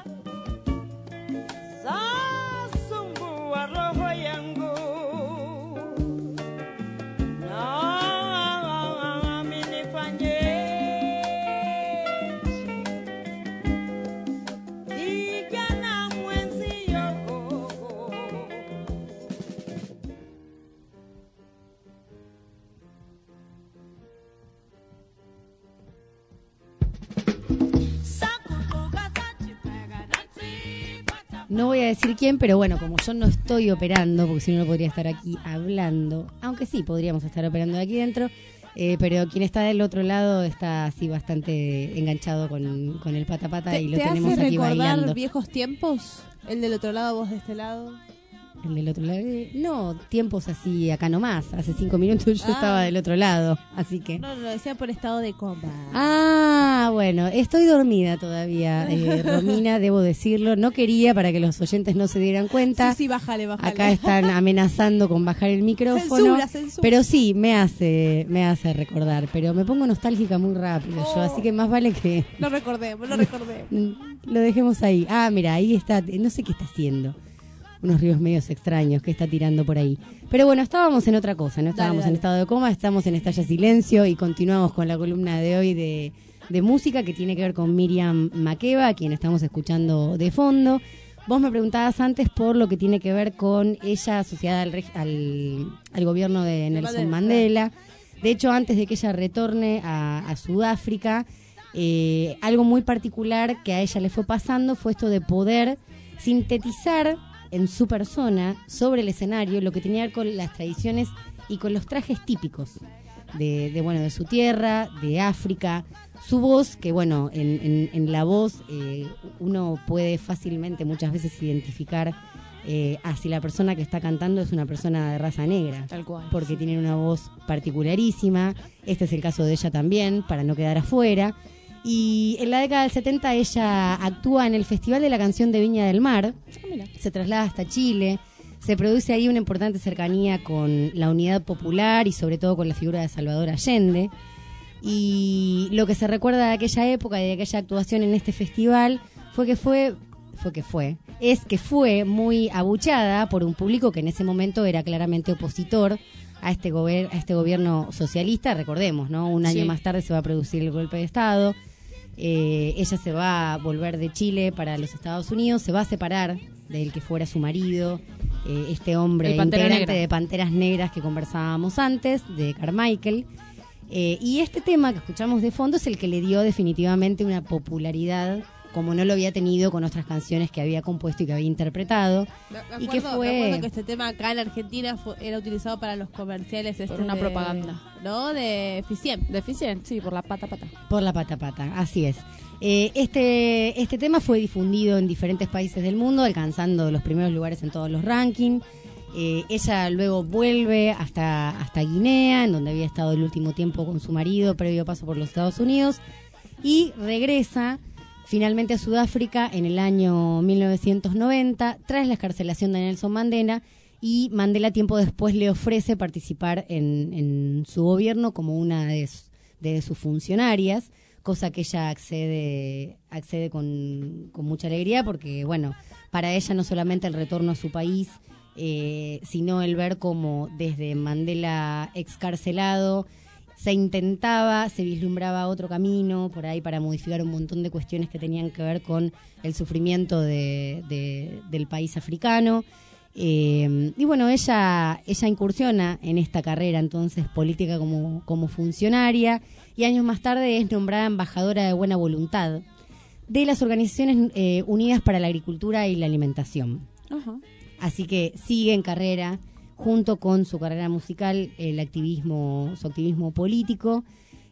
zasumbua roho yangu nami nifanyeje kijana mwenzio No voy a decir quién, pero bueno, como yo no estoy operando, porque si no, no podría estar aquí hablando, aunque sí, podríamos estar operando de aquí dentro, pero quien está del otro lado está así bastante enganchado con el patapata y lo tenemos aquí ¿Te hace recordar bailando. viejos tiempos? El del otro lado, vos de este lado. El del otro lado, no, tiempos así acá nomás, hace 5 minutos yo estaba del otro lado, así que... No, lo decía por estado de coma. Ah, bueno, estoy dormida todavía, Romina, debo decirlo. No quería para que los oyentes no se dieran cuenta. Sí, bájale. Acá están amenazando con bajar el micrófono. Censura. Pero sí, me hace recordar. Pero me pongo nostálgica muy rápido yo, así que más vale que... Lo recordemos. Lo dejemos ahí. Ah, mira, ahí está, no sé qué está haciendo. Unos ríos medios extraños que está tirando por ahí. Pero bueno, estábamos en otra cosa, no estábamos en estado de coma, estamos en Estalla Silencio y continuamos con la columna de hoy de música que tiene que ver con Miriam Makeba, a quien estamos escuchando de fondo. Vos me preguntabas antes por lo que tiene que ver con ella asociada al gobierno de Nelson Mandela. De hecho, antes de que ella retorne a Sudáfrica, algo muy particular que a ella le fue pasando fue esto de poder sintetizar en su persona, sobre el escenario, lo que tenía que ver con las tradiciones y con los trajes típicos de su tierra, de África. Su voz, que bueno, en la voz uno puede fácilmente muchas veces identificar si la persona que está cantando es una persona de raza negra. Tal cual. Porque tienen una voz particularísima. Este es el caso de ella también, para no quedar afuera. Y en la década del 70 ella actúa en el Festival de la Canción de Viña del Mar, se traslada hasta Chile, se produce ahí una importante cercanía con la unidad popular y sobre todo con la figura de Salvador Allende. Y lo que se recuerda de aquella época y de aquella actuación en este festival es que fue muy abucheada por un público que en ese momento era claramente opositor a este gobierno socialista. Recordemos, ¿no? Un año más tarde se va a producir el golpe de Estado. Ella se va a volver de Chile para los Estados Unidos, se va a separar del que fuera su marido, este hombre integrante de Panteras Negras que conversábamos antes, de Carmichael. Y este tema que escuchamos de fondo es el que le dio definitivamente una popularidad como no lo había tenido con otras canciones que había compuesto y que había interpretado. Me acuerdo que este tema acá en Argentina era utilizado para los comerciales. Por una propaganda. ¿No? De Eficient. De Eficient, sí, por la pata. Por la pata, así es. Este tema fue difundido en diferentes países del mundo, alcanzando los primeros lugares en todos los rankings. Ella luego vuelve hasta Guinea, en donde había estado el último tiempo con su marido, previo paso por los Estados Unidos, y regresa finalmente a Sudáfrica en el año 1990 tras la excarcelación de Nelson Mandela, y Mandela tiempo después le ofrece participar en su gobierno como una de sus funcionarias, cosa que ella accede con mucha alegría, porque bueno, para ella no solamente el retorno a su país, sino el ver cómo desde Mandela excarcelado se vislumbraba otro camino por ahí para modificar un montón de cuestiones que tenían que ver con el sufrimiento del país africano. Y bueno, ella incursiona en esta carrera entonces política como funcionaria, y años más tarde es nombrada embajadora de buena voluntad de las Organizaciones Unidas para la Agricultura y la Alimentación. Ajá. Así que sigue en carrera, junto con su carrera musical, su activismo político,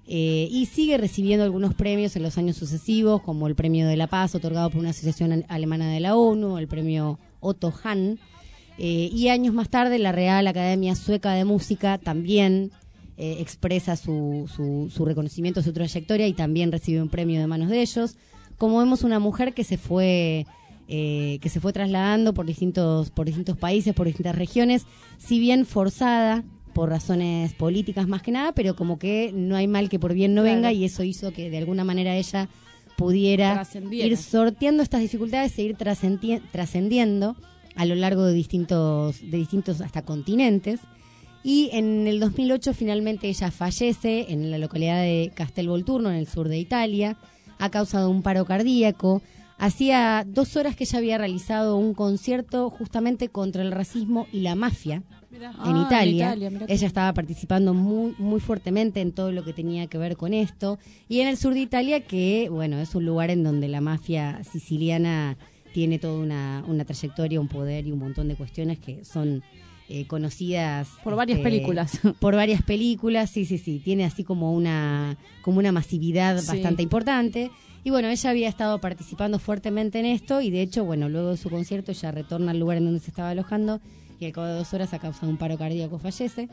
y sigue recibiendo algunos premios en los años sucesivos, como el Premio de la Paz, otorgado por una asociación alemana de la ONU, el Premio Otto Hahn, y años más tarde la Real Academia Sueca de Música también expresa su reconocimiento, su trayectoria, y también recibe un premio de manos de ellos. Como vemos, una mujer que se fue trasladando por distintos países, por distintas regiones, si bien forzada por razones políticas más que nada, pero como que no hay mal que por bien no venga, y eso hizo que de alguna manera ella pudiera ir sorteando estas dificultades e ir trascendiendo a lo largo de distintos hasta continentes. Y en el 2008 finalmente ella fallece en la localidad de Castelvolturno, en el sur de Italia, a causa de un paro cardíaco. Hacía 2 horas que ella había realizado un concierto justamente contra el racismo y la mafia en Italia. Ella estaba participando muy, muy fuertemente en todo lo que tenía que ver con esto. Y en el sur de Italia, que bueno, es un lugar en donde la mafia siciliana tiene toda una trayectoria, un poder y un montón de cuestiones que son conocidas por varias películas. Por varias películas, sí. Tiene así como una masividad bastante importante. Y bueno, ella había estado participando fuertemente en esto, y de hecho, bueno, luego de su concierto ella retorna al lugar en donde se estaba alojando, y al cabo de 2 horas, a causa de un paro cardíaco, fallece.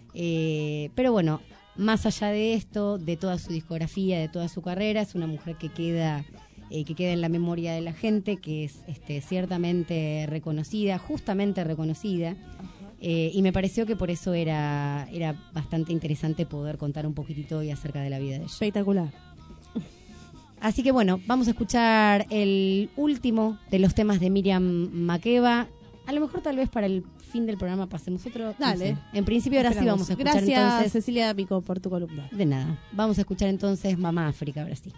Pero bueno, más allá de esto, de toda su discografía, de toda su carrera, es una mujer que queda en la memoria de la gente, que es ciertamente reconocida, justamente reconocida. Y me pareció que por eso era bastante interesante poder contar un poquitito hoy acerca de la vida de ella. Espectacular. Así que bueno, vamos a escuchar el último de los temas de Miriam Makeba. A lo mejor tal vez para el fin del programa pasemos otro. Dale. No sé. En principio ahora sí vamos a escuchar. Gracias, entonces, Cecilia D'Amico, por tu columna. De nada. Vamos a escuchar entonces Mamá África, ahora sí.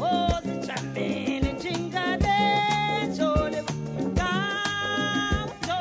Chole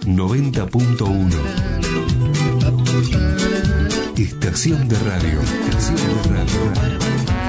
90.1. Estación de radio. Estación de radio.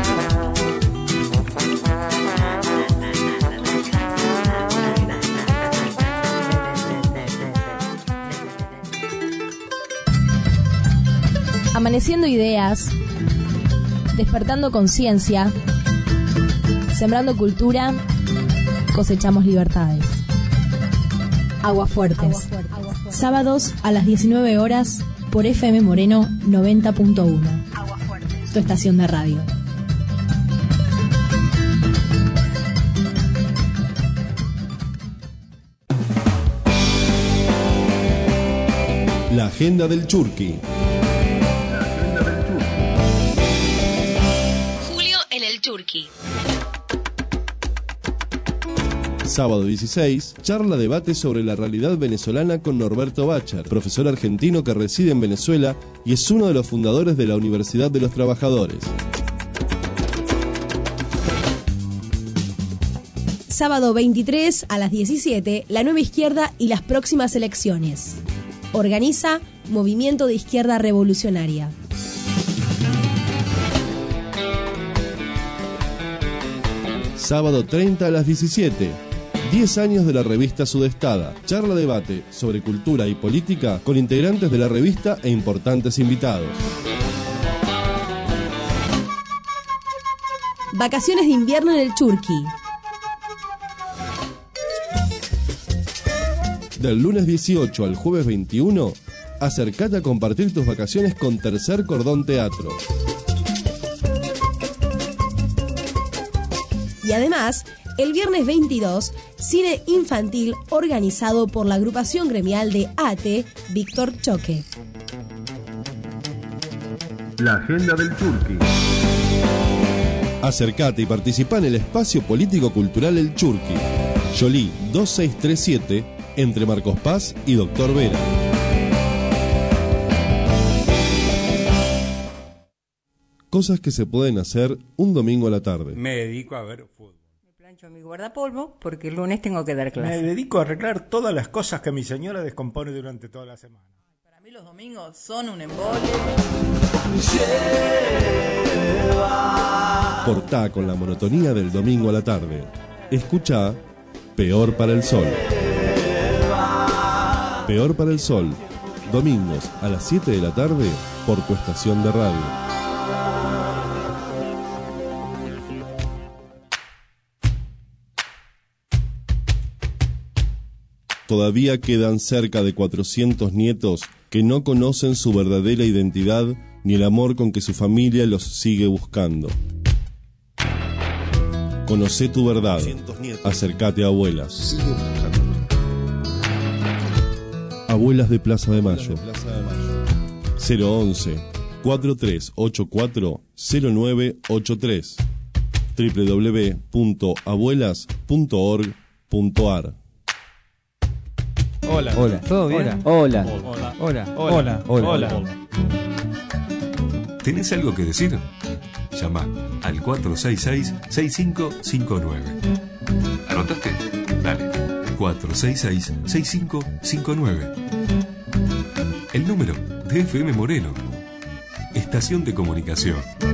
Amaneciendo ideas, despertando conciencia, sembrando cultura, cosechamos libertades. Aguafuertes. Sábados a las 19 horas por FM Moreno 90.1. Tu estación de radio. La agenda del Churqui. Julio en el Churqui. Sábado 16, charla debate sobre la realidad venezolana con Norberto Bachar, profesor argentino que reside en Venezuela y es uno de los fundadores de la Universidad de los Trabajadores. Sábado 23 a las 17, la nueva izquierda y las próximas elecciones. Organiza Movimiento de Izquierda Revolucionaria. Sábado 30 a las 17, 10 años de la revista Sudestada. Charla debate sobre cultura y política con integrantes de la revista e importantes invitados. Vacaciones de invierno en el Churqui. Del lunes 18 al jueves 21, acércate a compartir tus vacaciones con Tercer Cordón Teatro. Y además, el viernes 22, cine infantil organizado por la agrupación gremial de ATE, Víctor Choque. La agenda del Churqui. Acércate y participa en el espacio político-cultural El Churqui. Yolí 2637, entre Marcos Paz y Doctor Vera. Cosas que se pueden hacer un domingo a la tarde. Me dedico a ver fútbol. Me plancho mi guardapolvo porque el lunes tengo que dar clase. Me dedico a arreglar todas las cosas que mi señora descompone durante toda la semana. Para mí los domingos son un embole. Cortá con la monotonía del domingo a la tarde. Escuchá Peor para el Sol. Peor para el Sol. Domingos a las 7 de la tarde por tu estación de radio. Todavía quedan cerca de 400 nietos que no conocen su verdadera identidad ni el amor con que su familia los sigue buscando. Conocé tu verdad. Acércate a Abuelas. Abuelas de Plaza de Mayo. 011 4384 0983 www.abuelas.org.ar. Hola. Hola. ¿Todo bien? Hola. Hola. Hola. Hola. Hola. ¿Tenés algo que decir? Llama al 466-6559. ¿Anotaste? Dale. 466-6559. El número de FM Moreno. Estación de comunicación.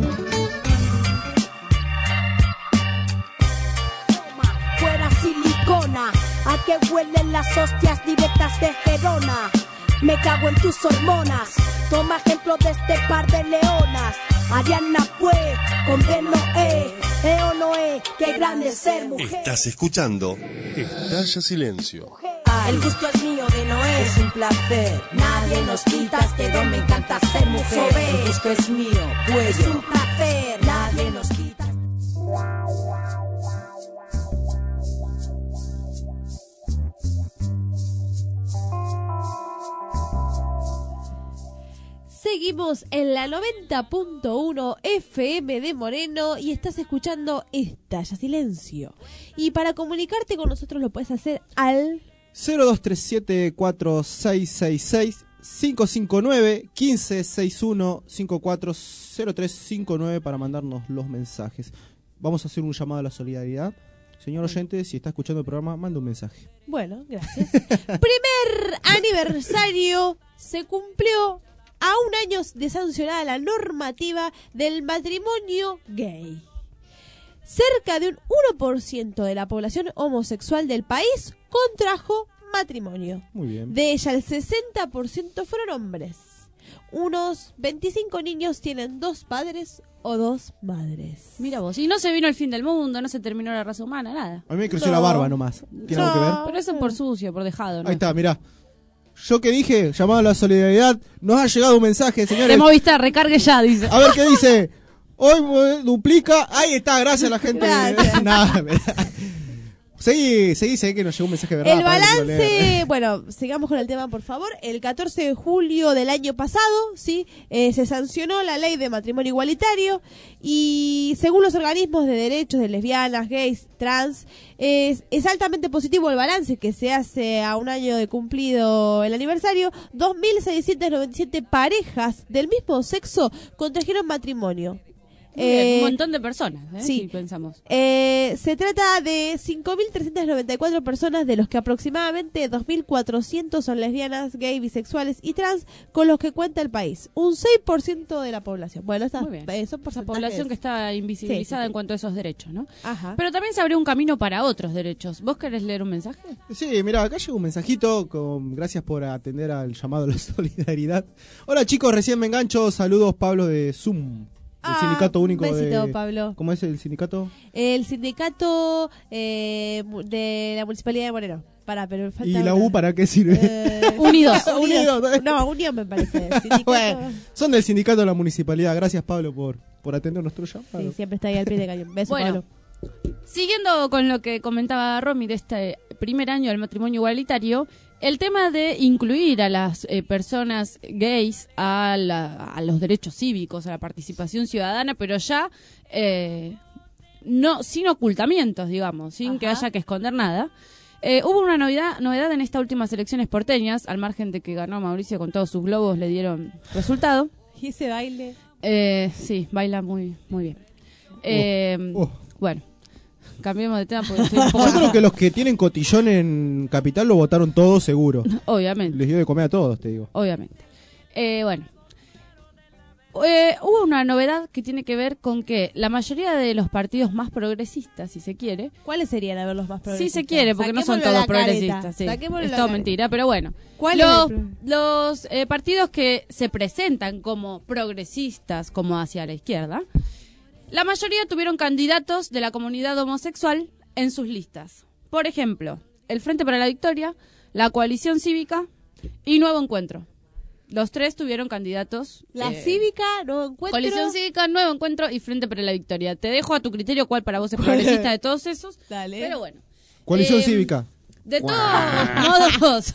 Fuera silicona, a que huelen las hostias directas de Gerona. Me cago en tus hormonas. Toma ejemplo de este par de leonas. Ariana pues, con Noé, o Noé, qué grande ser mujer. Estás escuchando Estalla Silencio. El gusto es mío, de Noé es un placer. Nadie nos quita este don, me encanta ser mujer. El gusto es mío, pues es un placer. Nadie nos quita. Seguimos en la 90.1 FM de Moreno y estás escuchando Estalla Silencio. Y para comunicarte con nosotros lo puedes hacer al 0237-466-559-1561-540359 para mandarnos los mensajes. Vamos a hacer un llamado a la solidaridad. Señor oyente, si está escuchando el programa, manda un mensaje. Bueno, gracias. Primer aniversario se cumplió a un año de sancionada la normativa del matrimonio gay. Cerca de un 1% de la población homosexual del país contrajo matrimonio. Muy bien. De ella, el 60% fueron hombres. Unos 25 niños tienen 2 padres o 2 madres. Mira vos, y no se vino el fin del mundo, no se terminó la raza humana, nada. A mí me creció la barba nomás. ¿Tiene algo que ver? Pero eso por sucio, por dejado, ¿no? Ahí está, mirá. Yo que dije, llamado a la solidaridad, nos ha llegado un mensaje, señores. De Movistar, recargue ya, dice. A ver qué dice. Hoy duplica. Ahí está, gracias a la gente. Gracias. Nada, seguí que nos llegó un mensaje de verdad. El balance, bueno, sigamos con el tema, por favor. El 14 de julio del año pasado, sí, se sancionó la ley de matrimonio igualitario y según los organismos de derechos de lesbianas, gays, trans, es altamente positivo el balance que se hace a un año de cumplido el aniversario. 2.697 parejas del mismo sexo contrajeron matrimonio. Un montón de personas, sí, si pensamos. Se trata de 5.394 personas, de los que aproximadamente 2.400 son lesbianas, gay, bisexuales y trans, con los que cuenta el país. Un 6% de la población. Bueno, son esa población que está invisibilizada Sí. en cuanto a esos derechos, ¿no? Ajá. Pero también se abrió un camino para otros derechos. ¿Vos querés leer un mensaje? Sí, mira, acá llegó un mensajito. Gracias por atender al llamado a la solidaridad. Hola chicos, recién me engancho. Saludos, Pablo de Zoom. El sindicato único un besito, de... Pablo. ¿Cómo es el sindicato? El sindicato de la Municipalidad de Moreno. Pero falta ¿Y la U para qué sirve? Unidos. No, Unión me parece. Sindicato... Bueno, son del sindicato de la Municipalidad. Gracias, Pablo, por atender nuestro llamado. Sí, siempre está ahí al pie de cañón. Beso, Bueno, Pablo. Siguiendo con lo que comentaba Romy de este primer año del matrimonio igualitario, el tema de incluir a las personas gays a los derechos cívicos, a la participación ciudadana, pero ya no sin ocultamientos, digamos, sin que haya que esconder nada. Hubo una novedad en estas últimas elecciones porteñas, al margen de que ganó Mauricio con todos sus globos, le dieron resultado. ¿Y ese baile? Sí, baila muy bien. Bueno, cambiemos de tema porque estoy un poco... Yo creo que los que tienen cotillón en Capital lo votaron todos seguro. Obviamente. Les dio de comer a todos, te digo. Obviamente. Hubo una novedad que tiene que ver con que la mayoría de los partidos más progresistas, si se quiere... ¿Cuáles serían a ver los más progresistas? Si se quiere, porque no son todos progresistas. Sí. Es todo mentira, pero bueno. Los partidos que se presentan como progresistas, como hacia la izquierda, la mayoría tuvieron candidatos de la comunidad homosexual en sus listas. Por ejemplo, el Frente para la Victoria, la Coalición Cívica y Nuevo Encuentro. Los tres tuvieron candidatos. La Cívica, Nuevo Encuentro. Coalición Cívica, Nuevo Encuentro y Frente para la Victoria. Te dejo a tu criterio cuál para vos es progresista de todos esos. Dale. Pero bueno. Coalición Cívica. De todos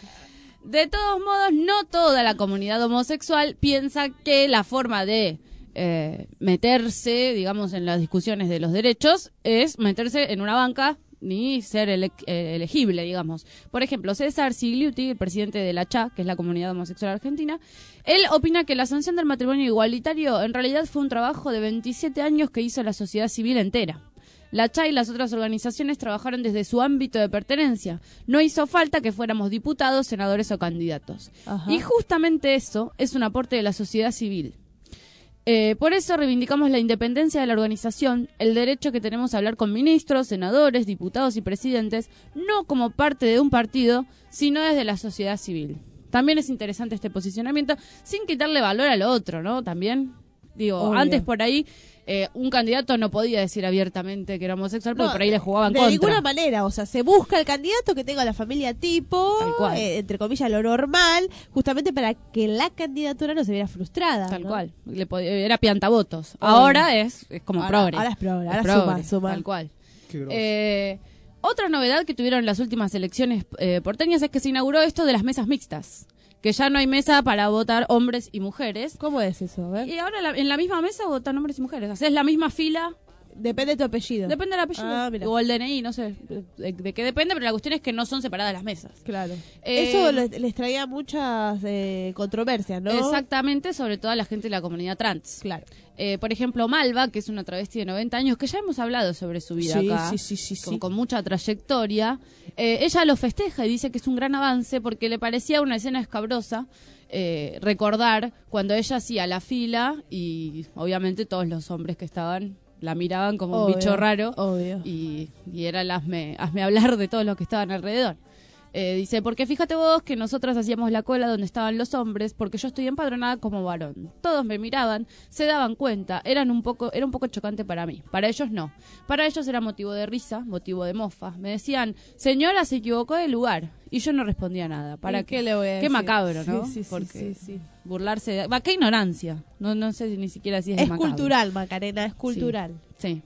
modos, no toda la comunidad homosexual piensa que la forma de meterse, digamos, en las discusiones de los derechos es meterse en una banca ni ser elegible, digamos. Por ejemplo, César Sigliuti, el presidente de la CHA, que es la comunidad homosexual argentina, él opina que la sanción del matrimonio igualitario en realidad fue un trabajo de 27 años que hizo la sociedad civil entera. La CHA y las otras organizaciones trabajaron desde su ámbito de pertenencia. No hizo falta que fuéramos diputados, senadores o candidatos. Ajá. Y justamente eso es un aporte de la sociedad civil. Por eso reivindicamos la independencia de la organización, el derecho que tenemos a hablar con ministros, senadores, diputados y presidentes, no como parte de un partido, sino desde la sociedad civil. También es interesante este posicionamiento, sin quitarle valor al otro, ¿no? También, digo, obvio. Antes por ahí un candidato no podía decir abiertamente que era homosexual porque por ahí le jugaban contra. De ninguna manera, o sea, se busca el candidato que tenga la familia tipo, entre comillas, lo normal, justamente para que la candidatura no se viera frustrada. Tal ¿no? cual, era piantavotos. Ahora es como progre. Ahora es progre, ahora suma. Tal cual. Otra novedad que tuvieron las últimas elecciones porteñas es que se inauguró esto de las mesas mixtas. Que ya no hay mesa para votar hombres y mujeres. ¿Cómo es eso? A ver. Y ahora en la misma mesa votan hombres y mujeres. Haces la misma fila Depende de tu apellido. Depende del apellido. Mira. O el DNI, no sé de qué depende, pero la cuestión es que no son separadas las mesas. Claro. Eso les traía muchas controversias, ¿no? Exactamente, sobre todo a la gente de la comunidad trans. Claro. Por ejemplo, Malva, que es una travesti de 90 años, que ya hemos hablado sobre su vida acá, con mucha trayectoria, ella lo festeja y dice que es un gran avance porque le parecía una escena escabrosa recordar cuando ella hacía la fila y obviamente todos los hombres que estaban la miraban como un bicho raro y era el hazme hablar de todos los que estaban alrededor. Dice, porque fíjate vos que nosotras hacíamos la cola donde estaban los hombres, porque yo estoy empadronada como varón. Todos me miraban, se daban cuenta, era un poco chocante para mí. Para ellos no. Para ellos era motivo de risa, motivo de mofa. Me decían, señora, se equivocó de lugar. Y yo no respondía nada. ¿Para qué? Le voy a decir? Qué macabro, ¿no? Sí, porque burlarse de... qué ignorancia. No sé si ni siquiera si es macabro. Cultural, Macarena, es cultural. Sí.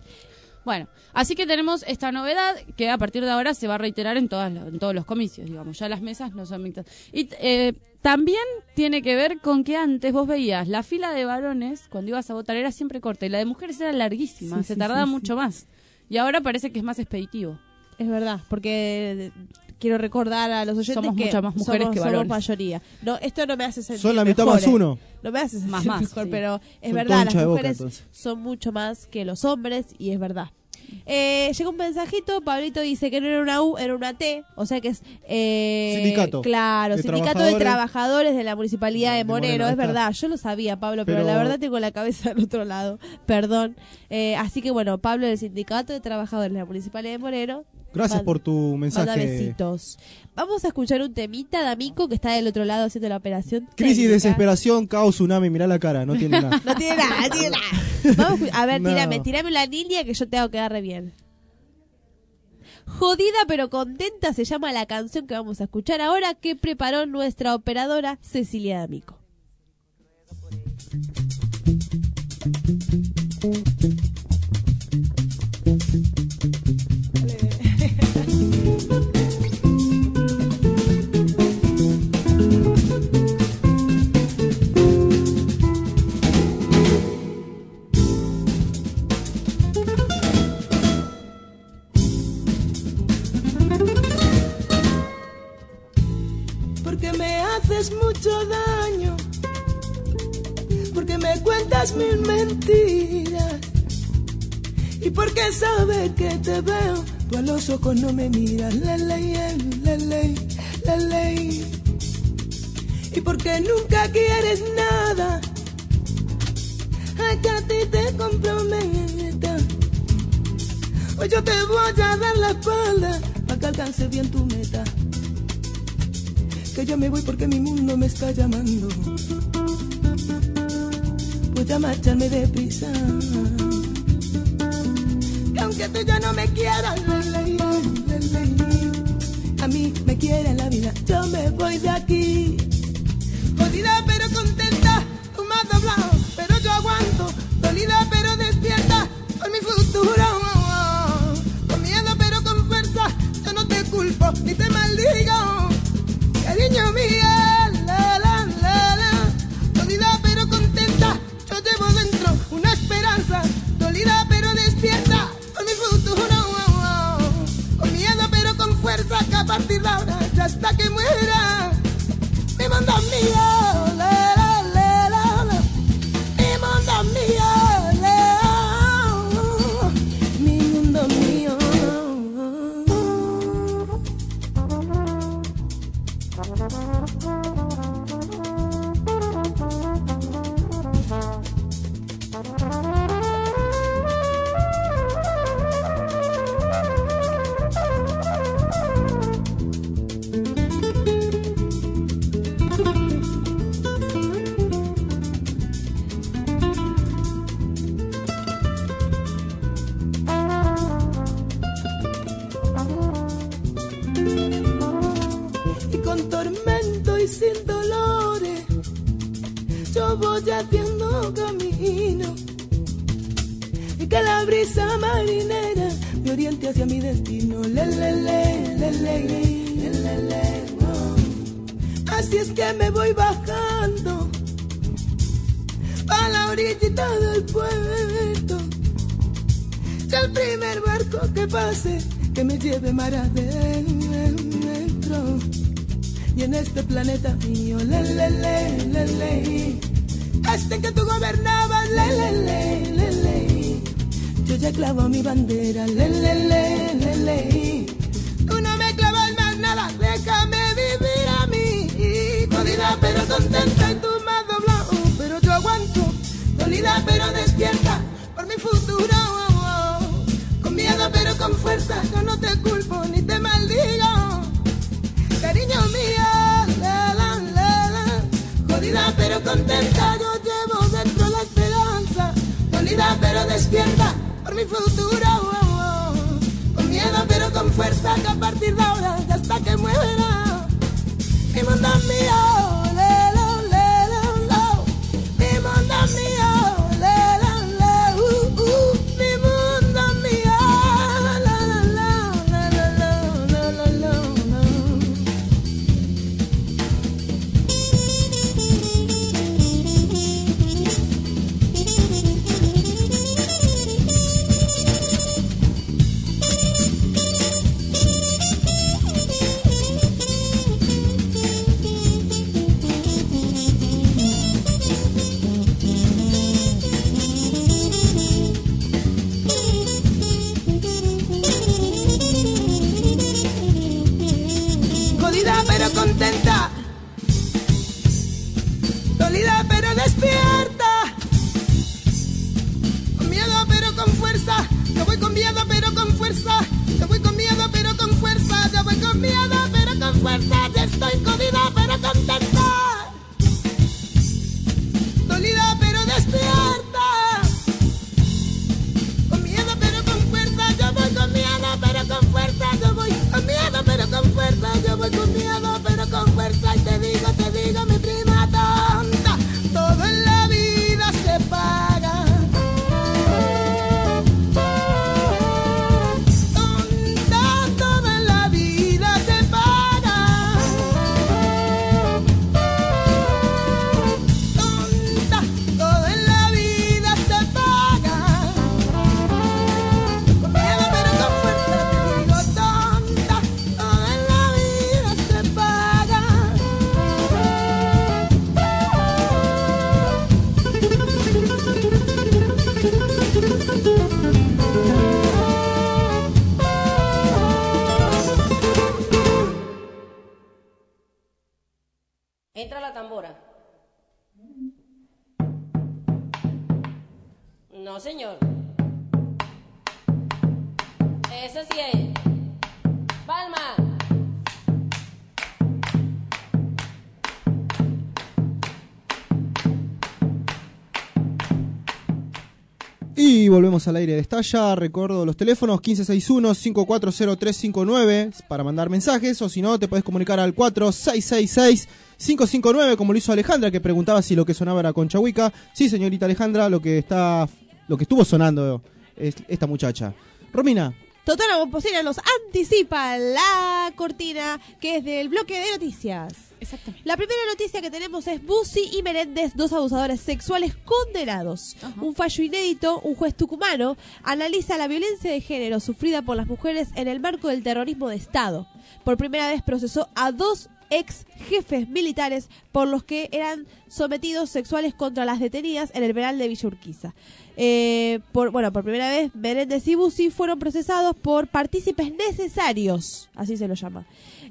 Bueno, así que tenemos esta novedad que a partir de ahora se va a reiterar en todos los comicios, digamos. Ya las mesas no son mixtas. Y también tiene que ver con que antes vos veías la fila de varones, cuando ibas a votar, era siempre corta, y la de mujeres era larguísima, se tardaba mucho más. Y ahora parece que es más expeditivo. Es verdad, porque quiero recordar a los oyentes somos que muchas más mujeres que varones. Somos mayoría. No, esto no me hace sentir son la mitad mejor, más uno. No me hace sentir más, mejor, sí. pero es son verdad, las mujeres mujeres son mucho más que los hombres y es verdad. Llega un mensajito, Pablito dice que no era una U, era una T, o sea que es sindicato. Claro, sindicato de trabajadores de la municipalidad de Moreno, es verdad, yo lo sabía, Pablo, pero la verdad tengo la cabeza al otro lado, perdón. Así que bueno, Pablo del sindicato de trabajadores de la municipalidad de Moreno. Gracias por tu mensaje. Manda besitos. Vamos a escuchar un temita de Amico que está del otro lado haciendo la operación. Crisis, técnica. desesperación, caos, tsunami, mirá la cara, no tiene nada. No tiene nada. Vamos a ver, tírame la línea que yo tengo que agarre bien. Jodida pero contenta se llama la canción que vamos a escuchar ahora, que preparó nuestra operadora Cecilia D'Amico. Porque me haces mucho daño, porque me cuentas mil mentiras, y porque sabes que te veo, tú a los ojos no me miras, la ley, y porque nunca quieres nada, a que a ti te comprometa, pues yo te voy a dar la espalda, para que alcances bien tu meta. Que yo me voy porque mi mundo me está llamando. Voy a marcharme deprisa. Que aunque tú ya no me quieras, a mí me quiere la vida. Yo me voy de aquí. Jodida pero contenta, tú me has doblado, pero yo aguanto. Dolida pero despierta por mi futuro. Con miedo pero con fuerza, yo no te culpo ni te maldigo. Cariño mío, dolida pero contenta, yo llevo dentro una esperanza, dolida pero despierta por mi futuro, con miedo pero con fuerza, que a partir de ahora ya hasta que muera, mi mundo es mío, mi mundo es mío, mi mundo es mío. Y con tormento y sin dolores yo voy haciendo camino, y que la brisa marinera me oriente hacia mi destino. Oh. Así es que me voy bajando a la orillita del puerto, el primer barco que pase, que me lleve mar adentro. Y en este planeta mío, este que tú gobernabas, yo ya clavo mi bandera, tú no me clavas más nada, déjame vivir a mí. Jodida pero contenta y tú me has doblado, pero yo aguanto. Dolida pero despierta por mi futuro, con miedo pero con fuerza, yo no te culpo ni te maldigo. Cariño mío, jodida pero contenta, yo llevo dentro la esperanza. Dolida pero despierta por mi futuro, con miedo pero con fuerza, que a partir de ahora y hasta que muera, mi mundo es mío. Mi mundo es mío. Mi mundo es mío. Pero contenta, dolida pero despierta, con miedo pero con fuerza, yo voy con miedo pero con fuerza, yo voy con miedo pero con fuerza, yo voy con miedo pero con fuerza, yo estoy jodida pero contenta, dolida pero despierta, con miedo pero con fuerza, yo voy con miedo pero con fuerza, yo voy con miedo pero con fuerza, yo voy con miedo pero con fuerza, y te digo mi prima tonta, todo en la vida se paga. Tonta, todo en la vida se paga. Tonta, todo en la vida se paga. Con miedo pero con fuerza te digo tonta, todo en la vida se paga. Entra la tambora. No, señor. Ese sí es. Palma. Y volvemos al aire de Estalla. Recuerdo los teléfonos 1561-540359 para mandar mensajes, o si no te podés comunicar al 4666-559, como lo hizo Alejandra, que preguntaba si lo que sonaba era Concha Huica. Sí, señorita Alejandra, lo que estuvo sonando es esta muchacha. Romina. Totona Momposina nos anticipa la cortina, que es del bloque de noticias. Exactamente. La primera noticia que tenemos es Bussi y Menéndez, dos abusadores sexuales condenados. Un fallo inédito, un juez tucumano analiza la violencia de género sufrida por las mujeres en el marco del terrorismo de Estado. Por primera vez procesó a dos ex jefes militares por los que eran sometidos sexuales contra las detenidas en el penal de Villa Urquiza. Por primera vez Menéndez y Bussi fueron procesados por partícipes necesarios, así se lo llama.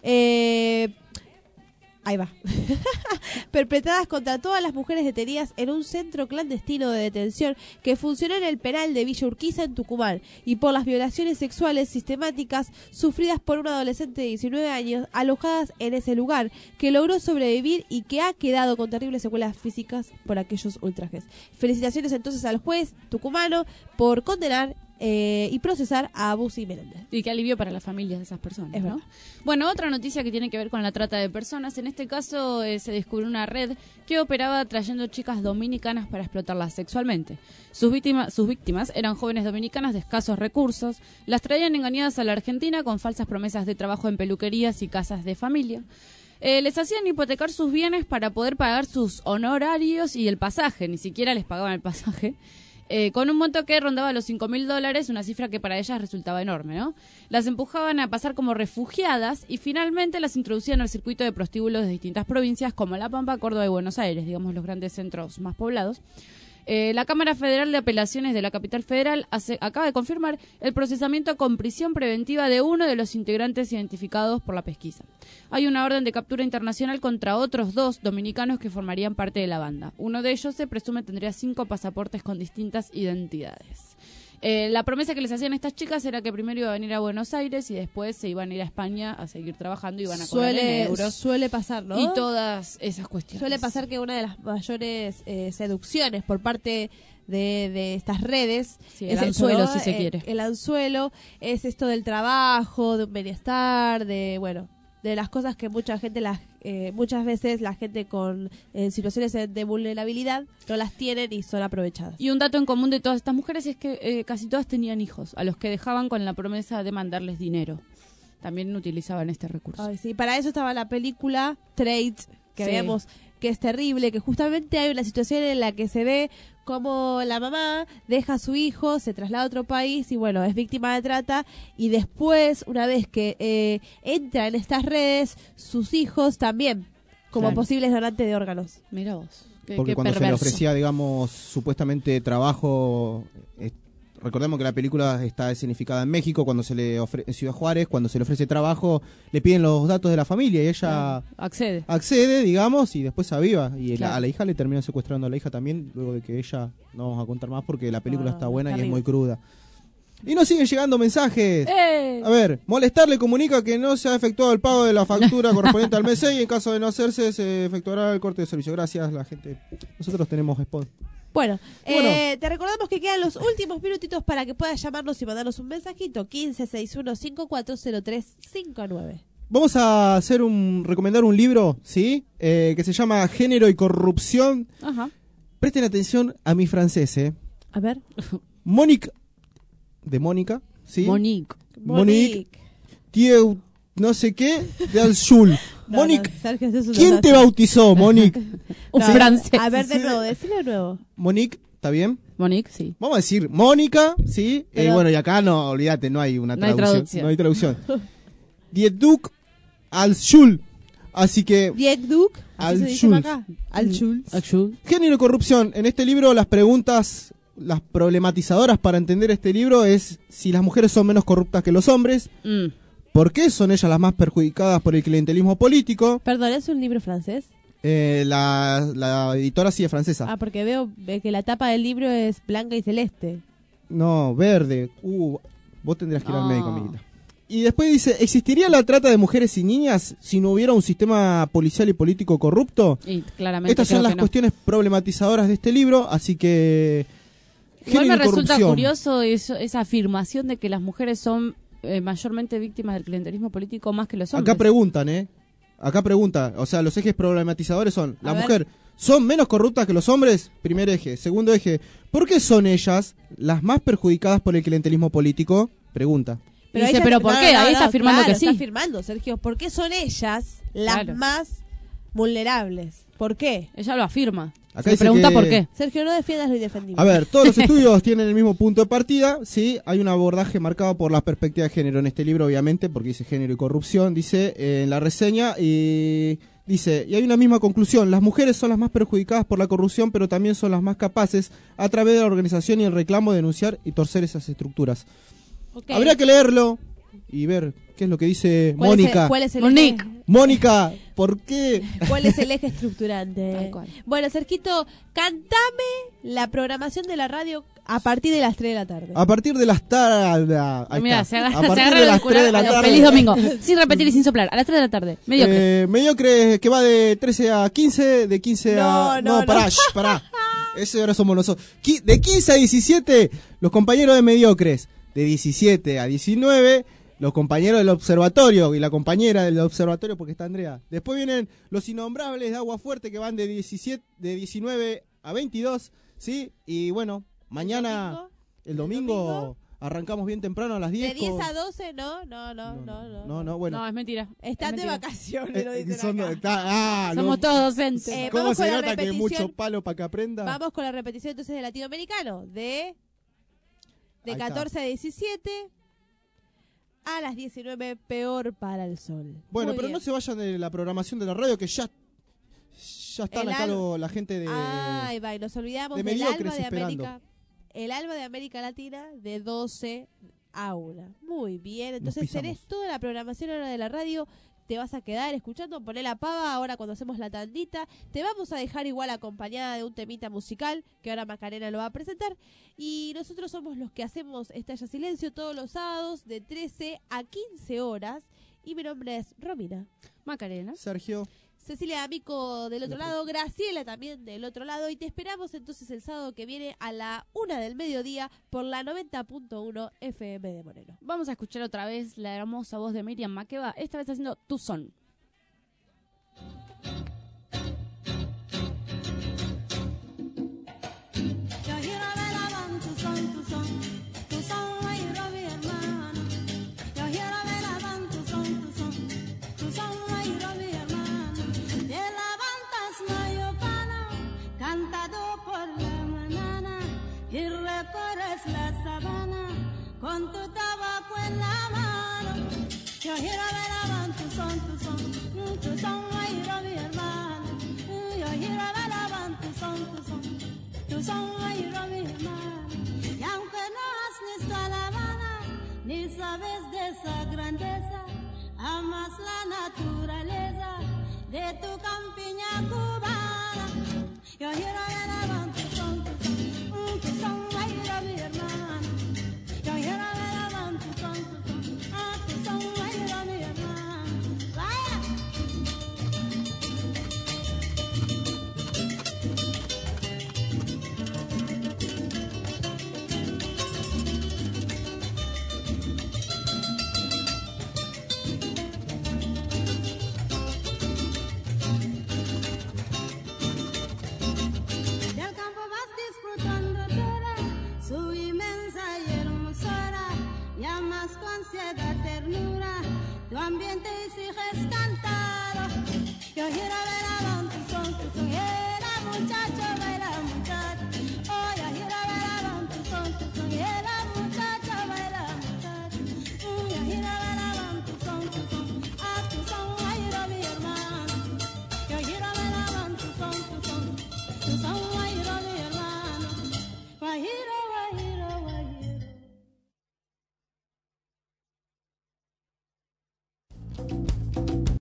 Ahí va. Perpetradas contra todas las mujeres detenidas en un centro clandestino de detención que funcionó en el penal de Villa Urquiza en Tucumán, y por las violaciones sexuales sistemáticas sufridas por una adolescente de 19 años alojadas en ese lugar, que logró sobrevivir y que ha quedado con terribles secuelas físicas por aquellos ultrajes. Felicitaciones entonces al juez tucumano por condenar y procesar a Bussi y Menéndez. Y qué alivio para las familias de esas personas, es ¿no? verdad. Bueno, otra noticia que tiene que ver con la trata de personas. En este caso se descubrió una red que operaba trayendo chicas dominicanas para explotarlas sexualmente. Sus víctimas eran jóvenes dominicanas de escasos recursos. Las traían engañadas a la Argentina con falsas promesas de trabajo en peluquerías y casas de familia. Les hacían hipotecar sus bienes para poder pagar sus honorarios y el pasaje. Ni siquiera les pagaban el pasaje. con un monto que rondaba los $5.000, una cifra que para ellas resultaba enorme, ¿no? Las empujaban a pasar como refugiadas y finalmente las introducían al circuito de prostíbulos de distintas provincias como La Pampa, Córdoba y Buenos Aires, digamos los grandes centros más poblados. La Cámara Federal de Apelaciones de la Capital Federal acaba de confirmar el procesamiento con prisión preventiva de uno de los integrantes identificados por la pesquisa. Hay una orden de captura internacional contra otros 2 dominicanos que formarían parte de la banda. Uno de ellos se presume tendría 5 pasaportes con distintas identidades. La promesa que les hacían estas chicas era que primero iba a venir a Buenos Aires y después se iban a ir a España a seguir trabajando y iban a cobrar en euros. Suele pasar, ¿no? Y todas esas cuestiones. Suele pasar que una de las mayores seducciones por parte de estas redes el anzuelo, ¿no? Si se quiere. El anzuelo es esto del trabajo, de un bienestar, de las cosas que muchas veces la gente con situaciones de vulnerabilidad no las tienen y son aprovechadas. Y un dato en común de todas estas mujeres es que casi todas tenían hijos, a los que dejaban con la promesa de mandarles dinero. También utilizaban este recurso. Ay, sí, para eso estaba la película Trade, que Sí. veamos que es terrible, que justamente hay una situación en la que se ve cómo la mamá deja a su hijo, se traslada a otro país y bueno, es víctima de trata y después, una vez que entra en estas redes, sus hijos también, como Claro. posibles donantes de órganos. Mira vos. Porque cuando se le ofrecía, digamos, supuestamente trabajo, recordemos que la película está escenificada en México, cuando se le en Ciudad Juárez, cuando se le ofrece trabajo, le piden los datos de la familia y ella accede, digamos, y después se aviva. Y Claro. a la hija le terminan secuestrando a la hija también, luego de que ella, no vamos a contar más porque la película está buena y es muy cruda. Y nos siguen llegando mensajes. A ver, Molestar le comunica que no se ha efectuado el pago de la factura correspondiente al mes 6 y en caso de no hacerse se efectuará el corte de servicio. Gracias, la gente. Nosotros tenemos spot. Bueno, te recordamos que quedan los últimos minutitos para que puedas llamarnos y mandarnos un mensajito. 1561540359. Vamos a recomendar un libro, ¿sí? Que se llama Género y Corrupción. Ajá. Presten atención a mi francés, A ver. Mónica, de Mónica, ¿sí? Monique. Dieu, no sé qué, de Alzul. Mónica, Sergio, eso es un ¿quién te desastre. bautizó, Mónica? Un francés. A ver, de nuevo, decilo de nuevo. Mónica, ¿está bien? Monique, sí. Vamos a decir Mónica, ¿sí? Pero- Bueno, y acá no, olvídate, no hay una No hay traducción. traducción. No hay traducción. Dieduc Alzul. Así que... Dieduc, así se dice Alzul. acá. Alzul. Género y corrupción. En este libro las preguntas, las problematizadoras para entender este libro es si las mujeres son menos corruptas que los hombres, por qué son ellas las más perjudicadas por el clientelismo político. Perdón, ¿es un libro francés? La editora sí es francesa. Ah, porque veo que la tapa del libro es blanca y celeste. No, verde. Vos tendrás que ir al No. médico, amiguita. Y después dice, ¿existiría la trata de mujeres y niñas si no hubiera un sistema policial y político corrupto? Y claramente Estas son creo las que no. cuestiones problematizadoras de este libro, así que... Igual me Género y resulta corrupción. curioso esa afirmación de que las mujeres son mayormente víctimas del clientelismo político más que los hombres. Acá preguntan, Acá pregunta, o sea, los ejes problematizadores son, A la ver. mujer, ¿son menos corruptas que los hombres? Primer eje. Segundo eje, ¿por qué son ellas las más perjudicadas por el clientelismo político? Pregunta. Dice, ella- ¿pero por qué? Ahí está afirmando claro, que sí. Está afirmando, Sergio. ¿Por qué son ellas las Claro. más vulnerables? ¿Por qué? Ella lo afirma. Acá Se dice pregunta que- por qué. Sergio, no defiendas lo indefendible. A ver, todos los estudios tienen el mismo punto de partida, ¿sí? Hay un abordaje marcado por la perspectiva de género en este libro, obviamente, porque dice género y corrupción, dice en la reseña, y dice, y hay una misma conclusión, las mujeres son las más perjudicadas por la corrupción, pero también son las más capaces, a través de la organización y el reclamo, de denunciar y torcer esas estructuras. Ok. Habría que leerlo y ver qué es lo que dice ¿Cuál es el- Mónica. cuál es el Monique. eje? Mónica, ¿por qué? ¿Cuál es el eje estructurante? Tal cual. Bueno, Sergito, cantame la programación de la radio a partir de las 3 de la tarde. A partir de las tardes... Mira, se agarra, A partir se agarra de la las 3 de la tarde. Feliz domingo. Sin repetir y sin soplar. A las 3 de la tarde. Mediocre. Mediocre que va de 13 a 15, de 15 a... No, pará, pará. Ese ahora somos nosotros. De 15 a 17, los compañeros de Mediocres. De 17 a 19, los compañeros del observatorio y la compañera del observatorio, porque está Andrea. Después vienen los innombrables de Agua Fuerte que van de 19 a 22, ¿sí? Y bueno, mañana, el domingo arrancamos bien temprano a las 10. De 10 a 12, no, bueno. No, es mentira. Están de vacaciones, lo dicen Somos todos docentes. ¿Cómo se nota que hay mucho palo para que aprenda? Vamos con la repetición entonces de latinoamericano. De 14 a 17 a las 19, peor para el sol. Bueno, Muy pero bien. no se vayan de la programación de la radio, que ya están acá la gente de... Ahí va, y nos olvidamos de del Alba mediocres de esperando. América. El Alba de América Latina de 12 a 1. Muy bien, entonces pisamos. tenés toda la programación ahora de la radio. Te vas a quedar escuchando, poné la pava ahora cuando hacemos la tandita. Te vamos a dejar igual acompañada de un temita musical que ahora Macarena lo va a presentar. Y nosotros somos los que hacemos Estalla Silencio todos los sábados de 13 a 15 horas. Y mi nombre es Romina. Macarena. Sergio. Cecilia D'Amico del otro lado, Graciela también del otro lado, y te esperamos entonces el sábado que viene a la 1 del mediodía por la 90.1 FM de Moreno. Vamos a escuchar otra vez la hermosa voz de Miriam Makeba, esta vez haciendo Tu Son. Y recorres la sabana con tu tabaco en la mano. Yo quiero ver a tu son, ay, mi hermano. Yo quiero ver a tu son, ay, mi hermano. Y aunque no has visto a La Habana, ni sabes de esa grandeza, amas la naturaleza de tu campiña.